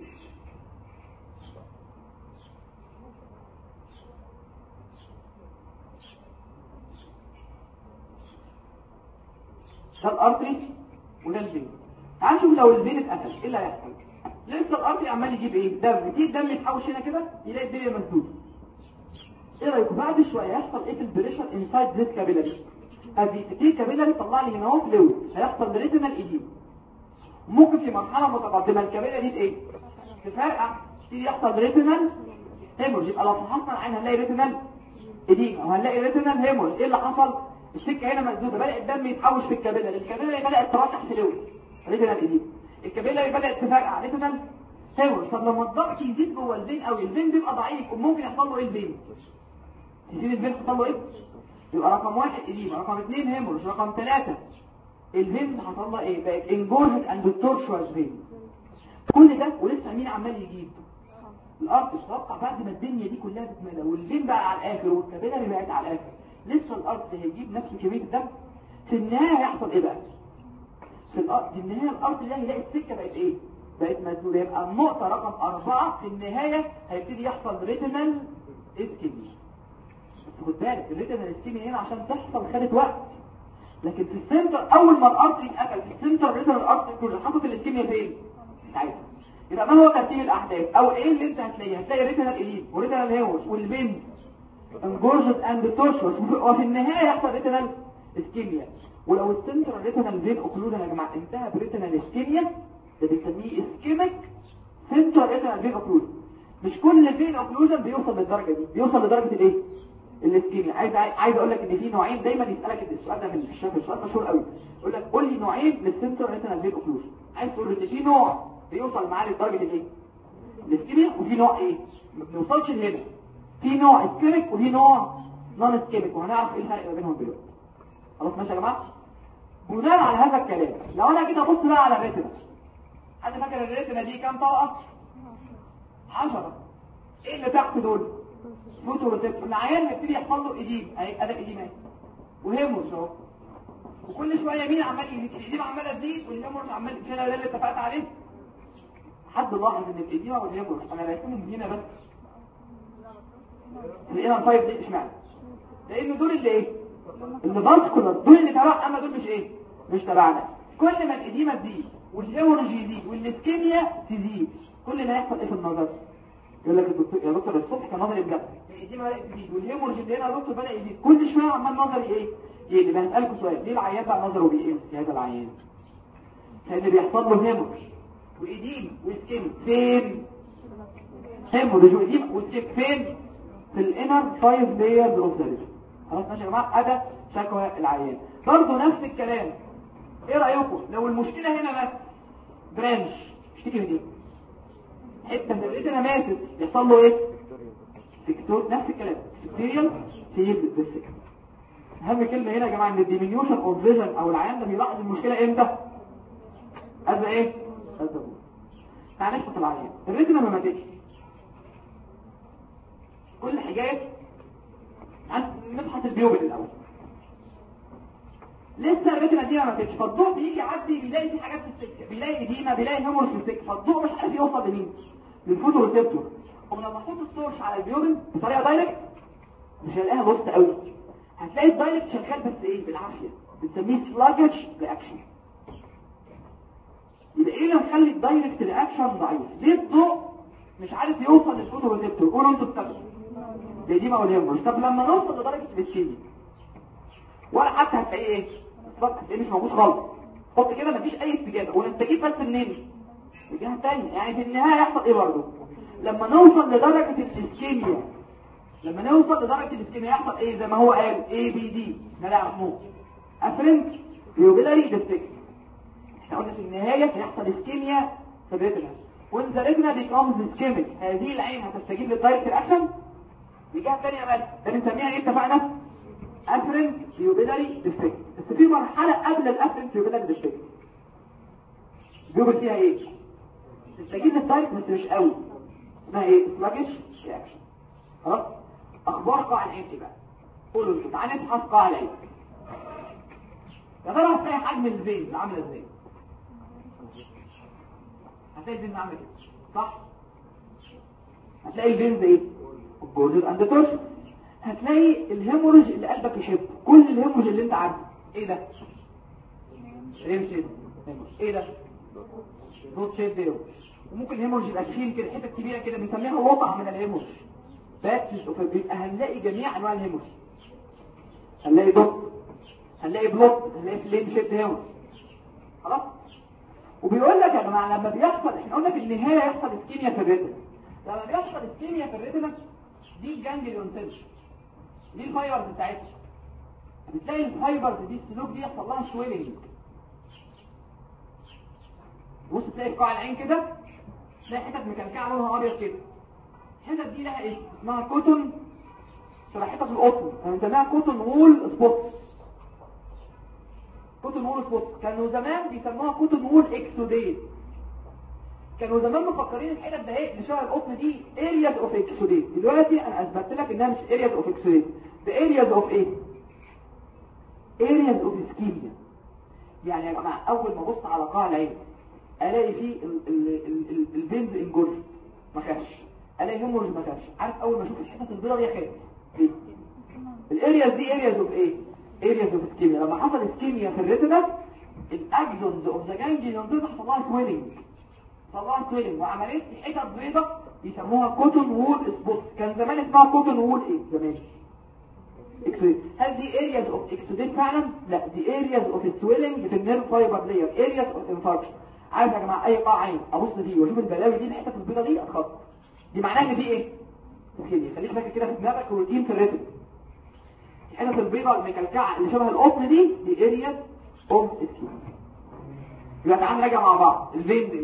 ده الارتري وده الفين. تعال نشوف لو الفين اتقفل ايه اللي هيحصل. لسه الارتري عمال يجيب ايه؟ دم. تيجي الدم يتحوش هنا كده يلاقي الدنيا مسدوده. ايه رايكم بعد شويه هيحصل ايه في البريشر انسايد ذيس كابيلاري؟ ادي دي كابيلاري طلع لي هنا اهو فلويد، هيحصل ريتينال ايديم. ممكن في مرحله متقدمه الكابيلاري دي ايه؟ تفرقع تيجي يحصل ريتينال هيمورج. يبقى لو فحصنا العين هنلاقي ريتينال ايديم او هنلاقي ريتينال هيمورج. ايه اللي حصل؟ السكه هنا مسدوده، بدا الدم يتحوش في الكابيلاري، الكابيلاري بدات ترشح فلويد ريتينال ايديم، الكابيلاري بدات تفرقع ريتينال هيمورج. طب لما الضغط يزيد جوه الفين او الفين بيبقى ضعيف وممكن يحصل له ايه الفين؟ يزيد الفين حصل له ايه؟ يبقى رقم واحد إديمة، رقم اثنين هيمورج، رقم ثلاثة الفين حصل لها ايه؟ بقت انجورجد اند تورشوز فين. كل ده ولسه مين عمال يجيب؟ الارض. تتوقع بعد ما الدنيا دي كلها تتملى والفين بقى على الاخر والكابيلاري بقت على الاخر، لسه الارض هيجيب نفس كميه الدم؟ في النهايه هيحصل ايه بقى؟ في الارض في النهايه الارض ده هيلاقي السكه بقت ايه؟ بقت مسدوده. يبقى النقطه رقم أربعة في النهايه هيبتدي يحصل ريتينال اسكيميا. خد بالك الريتينال اسكيميا هنا عشان تحصل خدت وقت، لكن في السنتر اول ما الارتري اتقفل في السنتر الريتينال ارتري كله حصلت الاسكيميا فين؟ ساعتها. يبقى ما هو ترتيب الاحداث او ايه اللي انت هتلاقيه؟ هتلاقي ريتينال اليد وريتينال هيمورج والبين انجورجد اند تورشوس، وفي النهايه يحصل ريتينال اسكيميا. ولو السنتر الريتينال فين اوكلوجن يا جماعه انتهى بريتينال اسكيميا، ده بنسميه اسكيميك سنتر ريتينال فين اوكلوجن. مش كل فين اوكلوجن بيوصل للدرجه دي، بيوصل لدرجه الايه الاسكيميا. عايز عايز اقول لك ان في نوعين، دايما يسالك السؤال ده من الشاب، السؤال مشهور قوي، يقول لك قول لي نوعين للسنتر ريتينال فين اوكلوجن. عايز تقول ان في نوع بيوصل معاه لدرجه الايه الاسكيميا، وفي نوع ايه ما بيوصلش لهنا. في نوع اسكيميك وفي نوع نون اسكيميك، وهنعرف ايه الفرق ما بينهم دلوقتي. خلاص ماشي يا جماعه. بناء على هذا الكلام لو انا كده ابص بقى على الريتنا، حد فاكر الريتنا دي كام طبقه؟ عشرة. ايه اللي تحت دول؟ فوتو روتيبتور. العيان هيبتدي يحصل له ايديم، اهي اداء ايديم اهي وهيمورز اهو، وكل شويه مين عمال يزيد؟ الايديم عماله تزيد والهيمورز عمال يزيد. ده اللي اتفقت عليه. حد لاحظ ان الايديم والهيمورز انا راسمهم هنا بس لقينا الفايف دي اشمعنى؟ لان دول اللي ايه اللي باسكولار، دول اللي تبع، اما دول مش ايه مش تبعنا. كل ما الاديمه تزيد والهيمورج يزيد والاسكيميا تزيد، كل ما يحصل ايه في النظر؟ يقول لك الدكتور يا دكتور الصبح كان نظري بجد، الاديمه بدات تزيد والهيمورج اللي هنا يا دكتور بدا يزيد، كل شويه عمال نظري ايه يقلب. هسالكم سؤال، ليه العيان بقى نظره بيقل في هذا العيان؟ لان بيحصل له هيمورج واديم واسكيميا. فين هيمورج واديم واسكيميا؟ فين؟ في الانر فايف لايرز اوف ذا ريتنا. خلاص ماشي يا جماعه. ادى شكوى العيان برضه نفس الكلام. ايه رايكم لو المشكله هنا بس برانش اشتكي من ايه؟ حته من الريتنا ماتت يحصل له ايه؟ سكتور. نفس الكلام سكتيريال سيب بالسكت. اهم كلمه هنا يا جماعه ان الديمينيوشن اوف فيجن او العيان ده بيلاحظ المشكله امتى؟ قبل ايه؟ قبل. تعالى نشوف العيان الريتنا ما ماتتش، كل حاجات نبحث البيوبل الاول. لسه الريتنا دي ما ماتتش، فالضوء بيجي يعدي بيلاقي في حاجات في السكه، بيلاقي اديمه، بيلاقي هيمورج في السكه، فالضوء مش عارف يوصل لمين؟ للفوتو ريسبتور. ومن لما احط السورس على البيوبل بطريقه دايركت مش هلاقيها بوست قوي، هتلاقي الدايركت شغال بس ايه بالعافيه، بنسميه سلاجج رياكشن. يبقى ايه اللي مخلي الدايركت رياكشن ضعيف؟ ليه الضوء مش عارف يوصل للفوتو ريسبتور؟ قولوا انتوا السبب. الاديمه والهيمورج. طب لما نوصل لدرجه الاسكيميا ولا حتى هتلاقيه ايه؟ هتلاقيه مش موجود خالص. حط كده مفيش اي استجابه، ونستجيب بس منين؟ الجهه الثانيه. يعني في النهايه يحصل ايه برضه؟ لما نوصل لدرجه الاسكيميا، لما نوصل لدرجه الاسكيميا يحصل ايه؟ زي ما هو قال اي بي دي نلعب محمود افرنت بيوبيلاري ديستكت. احنا قلنا في النهايه هيحصل اسكيميا في الريتنا، وان ذا ريتنا بيكمز اسكيميك، هذه العين هتستجيب للدايركت اكشن. الجهه الثانيه بس ده بنسميها ايه؟ اتفقنا افرنت بيوبيلاري ديستكت. بس في مرحله قبل الافرنت بيوبيلاري ديستكت بيوبل فيها ايه؟ تستجيب للدايركت بس مش قوي، اسمها ايه؟ سلاجش رياكشن. خلاص. اخبار قاع العين ايه بقى؟ قولوا لي. تعالى نبحث قاع العين. يا ترى هتلاقي حجم الفين عامل ازاي؟ هتلاقي الفين عامل كده صح؟ هتلاقي الفين ايه؟ الجوردر اند تورس. هتلاقي الهيموريج اللي قلبك يحبه، كل الهيموريج اللي انت عارفه. ايه ده؟ ريم شيب. ايه ده؟ روت شيب ده. وممكن الهيموريج يبقى تخين كده، حته كبيره كده بنسميها وضع من الهيموريج. باتش اوف البيت. هنلاقي جميع انواع الهيموريج، هنلاقي دوت، هنلاقي بلوك، هنلاقي فليم شيب هيموريج. خلاص. وبيقول لك يا جماعه لما بيحصل، احنا قلنا في النهايه يحصل اسكيميا في الريتنا. لما بيحصل اسكيميا في الريتنا دي الجانجليون سيلز، دي الفايبرز بتاعتها. بتلاقي الفايبرز دي السلوك دي يحصل لها شويلنج. بص تلاقي في قاع العين كده تلاقي حتت مكلكعه لونها ابيض كده. الحتت دي لها ايه؟ اسمها كوتون، شبه حتت القطن، بنسميها كوتون وول سبوت. كوتون وول سبوت كانوا زمان بيسموها كوتون وول اكسوديت. كانوا زمان مفكرين الحتت ده ايه اللي شبه القطن دي areas of exudate. دلوقتي انا اثبتت لك انها مش areas of exudate، ده areas of ايه؟ areas of ischemia. يعني يا جماعه اول ما ابص على قاع العين الاقي فيه الفينز انجرف ما خافش، الاقي هيمورج ما خافش. عارف اول ما اشوف الحتت البيضاء دي اخاف ليه؟ الارياز دي areas of ايه؟ areas of ischemia. لما حصل ischemia في الريتنا الاكزونز اوف ذا جانجليون دول حصل لها سويلنج، طلعت سويلنج وعملت حتت بيضة بيسموها كوتون وول سبوت. كان زمان اسمها كوتون وول ايه زمان؟ اكسوديت. هل دي areas of اكسوديت فعلا؟ لا، دي areas of swelling في النيرف فايبر لاير، areas of infarction. عارف يا جماعه اي قاع عين ابص فيه واشوف البلاوي دي الحتت البيضة دي اتخط. دي معناها ان دي ايه؟ اسكيميا. خليك فاكر كده في دماغك روتين في الريتم. الحته البيضاء المكلكعه اللي شبه القطن دي دي اريا اوف اسكيميا. يبقى تعالى نراجع مع بعض. الفين دي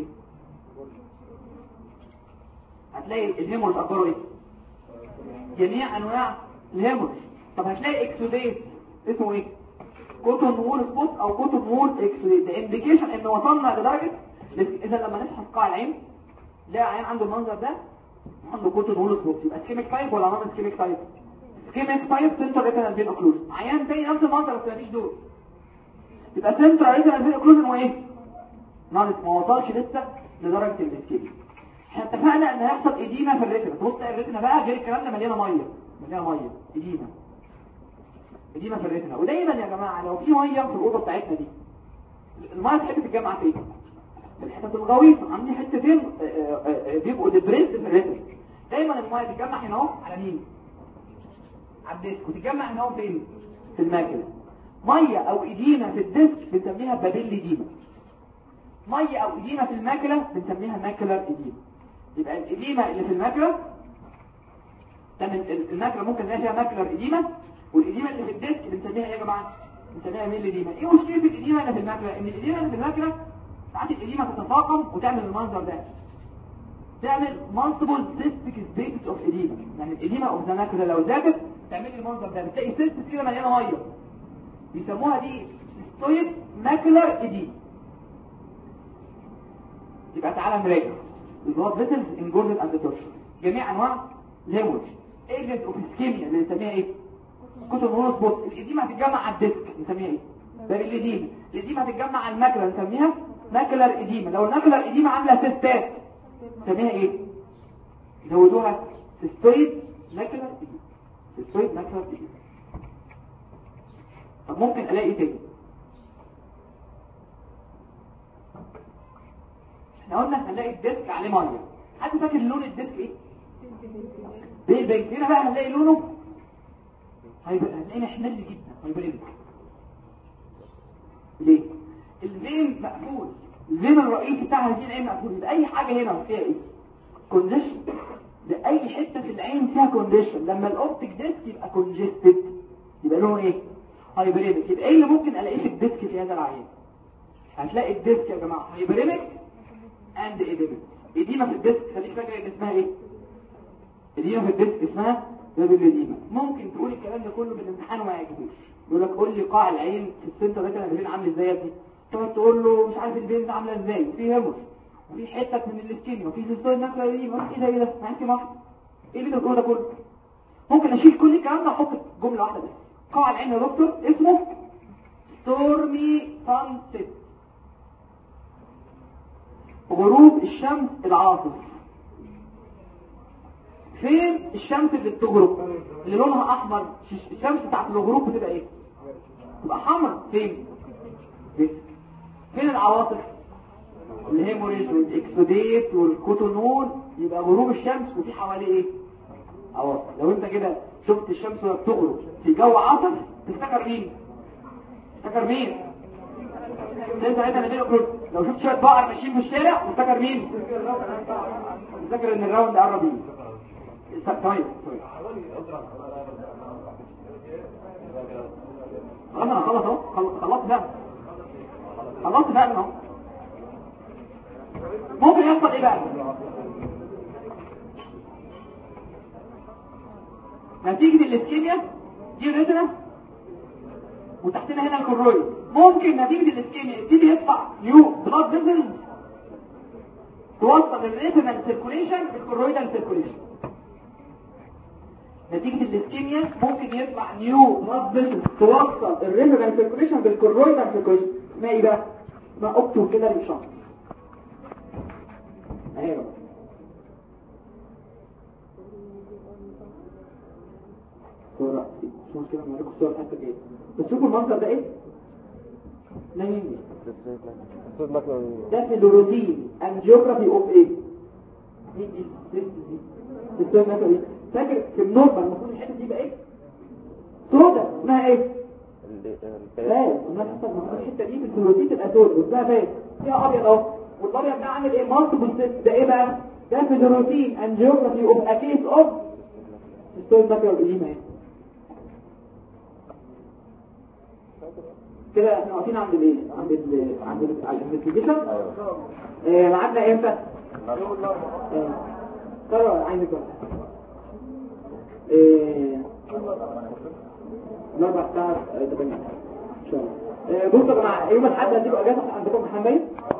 هتلاقي الهيمورز اخباره ايه؟ جميع انواع الهيمورز. طب هتلاقي اكسوديت اسمه ايه؟ كوتون وول سبوت او كوتون وول اكسوديت. ده انديكيشن ان وصلنا لدرجه اذا لما نفحص قاع العين ده عيان عنده المنظر ده عنده كوتون وول سبوت، يبقى سكيميك تايب ولا نون سكيميك تايب؟ سكيميك تايب سنتر ريتينال فين اوكلوجن. عيان تاني نفس المنظر بس مفيش دول، يبقى سنتر ريتينال فين اوكلوجن وايه؟ نون، ما وصلش لسه لدرجه الاسكيميا. احنا اتفقنا ان هيحصل اديمه في الريتنا. بص الريتنا بقى غير الكلام ده مليانه ميه، مليانه ميه اديمه اديمه في الريتنا. ودايما يا جماعه لو في ميه في الاوضه بتاعتنا دي الميه تحب تتجمع فين؟ في الحتت الغويطه. عندي حتتين بيبقوا ديبريس في الريتنا. دايما الميه تتجمع هنا اهو على مين؟ على الديسك. وتتجمع هنا اهو فين؟ في الماكله. ميه او اديمه في الديسك بنسميها بابيل اديمه. ميه او اديمه في الماكله بنسميها ماكلر اديمه. يبقى الاديمه اللي في الماكله ده من الماكله ممكن نلاقي فيها ماكلر اديمه، والاديمه اللي في الديسك بنسميها ايه يا جماعه؟ بنسميها ميل اديمه. ايه مشكله الاديمه اللي في الماكله؟ ان الاديمه اللي في الماكله ساعات الاديمه تتفاقم وتعمل المنظر ده، تعمل multiple cystic stages of edema. يعني الاديمه اوف ذا ماكله لو زادت تعمل لي المنظر ده، بتلاقي سيست كده مليانه ميه، بيسموها دي سيستويد ماكلر اديمه. يبقى تعالى نراجع البلاد فيسلز انجوردد اند تورشن، جميع انواع الهيموريج، ايجنت اوف اسكيميا اللي بنسميها ايه؟ كوتون وول سبوت. الاديمه هتتجمع على الديسك نسميها ايه؟ بابيل اديمه. الاديمه هتتجمع على الماكله نسميها ماكلر اديمه. لو الماكلر اديمه عامله سيستات نسميها ايه؟ زودوها سيستويد ماكلر اديمه. سيستويد ماكلر اديمه. طب ممكن الاقي ايه تاني؟ احنا قلنا هنلاقي الديسك عليه ميه. حد فاكر لون الديسك ايه؟ بيل بينك. هنا بقى هنلاقي لونه هيبقى هنلاقيه محمل جدا، هيبريد. ليه؟ الفين مقفول، الفين الرئيسي بتاع هذه العين مقفول. يبقى اي حاجه هنا فيها ايه؟ كونديشن. لاي حته في العين فيها كونديشن، لما الاوبتيك ديسك يبقى كونجستد يبقى لونه ايه؟ هايبريميك. يبقى ايه اللي ممكن الاقيه في الديسك في هذا العين؟ هتلاقي الديسك يا جماعه هايبريميك اند اديمه. اديمه في الديسك خليك فاكر ان اسمها ايه؟ اديمه في الديسك اسمها بابيل اديمه. ممكن تقول الكلام ده كله بالامتحان وما يعجبوش، يقول لك قول لي قاع العين في السنتر ده كان الفين عامل ازاي دي؟ تقعد تقول له مش عارف الفين عامله ازاي، في هيموس وفي حته من الاسكيميا وفي سيستول ناكله دي، ما ايه ده ايه ده؟ ما انت ما ايه اللي بتقوله ده كله؟ ممكن اشيل كل الكلام ده واحط جمله واحده بس. قاع العين يا دكتور اسمه ستورمي سانسيت، غروب الشمس العاصف. فين الشمس اللي بتغرب اللي لونها احمر؟ الشمس بتاعت الغروب بتبقى ايه؟ تبقى حمر. فين؟ فين العواصف؟ الهيموريج والاكسوديت والكوتونول. يبقى غروب الشمس وفي حواليه ايه؟ عواصف. لو انت كده شفت الشمس وهي بتغرب في جو عاصف تفتكر مين؟ تفتكر مين؟ انت انا بيقول لو شفت شويه بقر ماشيين في الشارع تفتكر مين؟ تفتكر ان الراوند قرب يجي. طيب طيب خلاص انا خلص اهو. خلصت بقى خلصت بقى اهو. ممكن يحصل ايه بقى؟ نتيجه الاسكيميا دي الريتنا وتحتنا هنا الكرويد. ممكن نتيجه الاسكيميا يبتدي يطلع نيو بلاد فيسلز توصل الريتنال سيركوليشن بالكرويدال سيركوليشن. نتيجه الاسكيميا ممكن يطلع نيو بلاد فيسلز توصل الريتنال سيركوليشن بالكرويدال سيركوليشن. اسمها ايه بقى؟ اسمها اوبتو كده ريشن. ايوه صورة مش مشكلة ما لكم صورة حتى ايه بس شوفوا المنظر ده ايه؟ نايمين ده في الروتين انجيوغرافي اوف ايه؟ دي دي دي دي الصورة مثلا ايه؟ فاكر في النورمال المفروض الحتة دي بقى ايه؟ سودا اسمها ايه؟ فاز. المفروض الحتة دي في الروتين تبقى سودا واسمها فاز فيها ابيض اهو. والابيض ده عامل ايه؟ مالتيبل سيست. ده ايه بقى؟ ده في الروتين انجيوغرافي اوف ا كيس اوف ستول ساكر ايديما. كده احنا واقفين عند الايه عند ال عند الانفستيجيشن. ايه معادنا امتى؟ ايه ترى عايزك ايه الاربع ساعات تمام ان شاء الله. بصوا يا جماعه يوم الاحد هتبقى اجازه عندكم امتحان باين.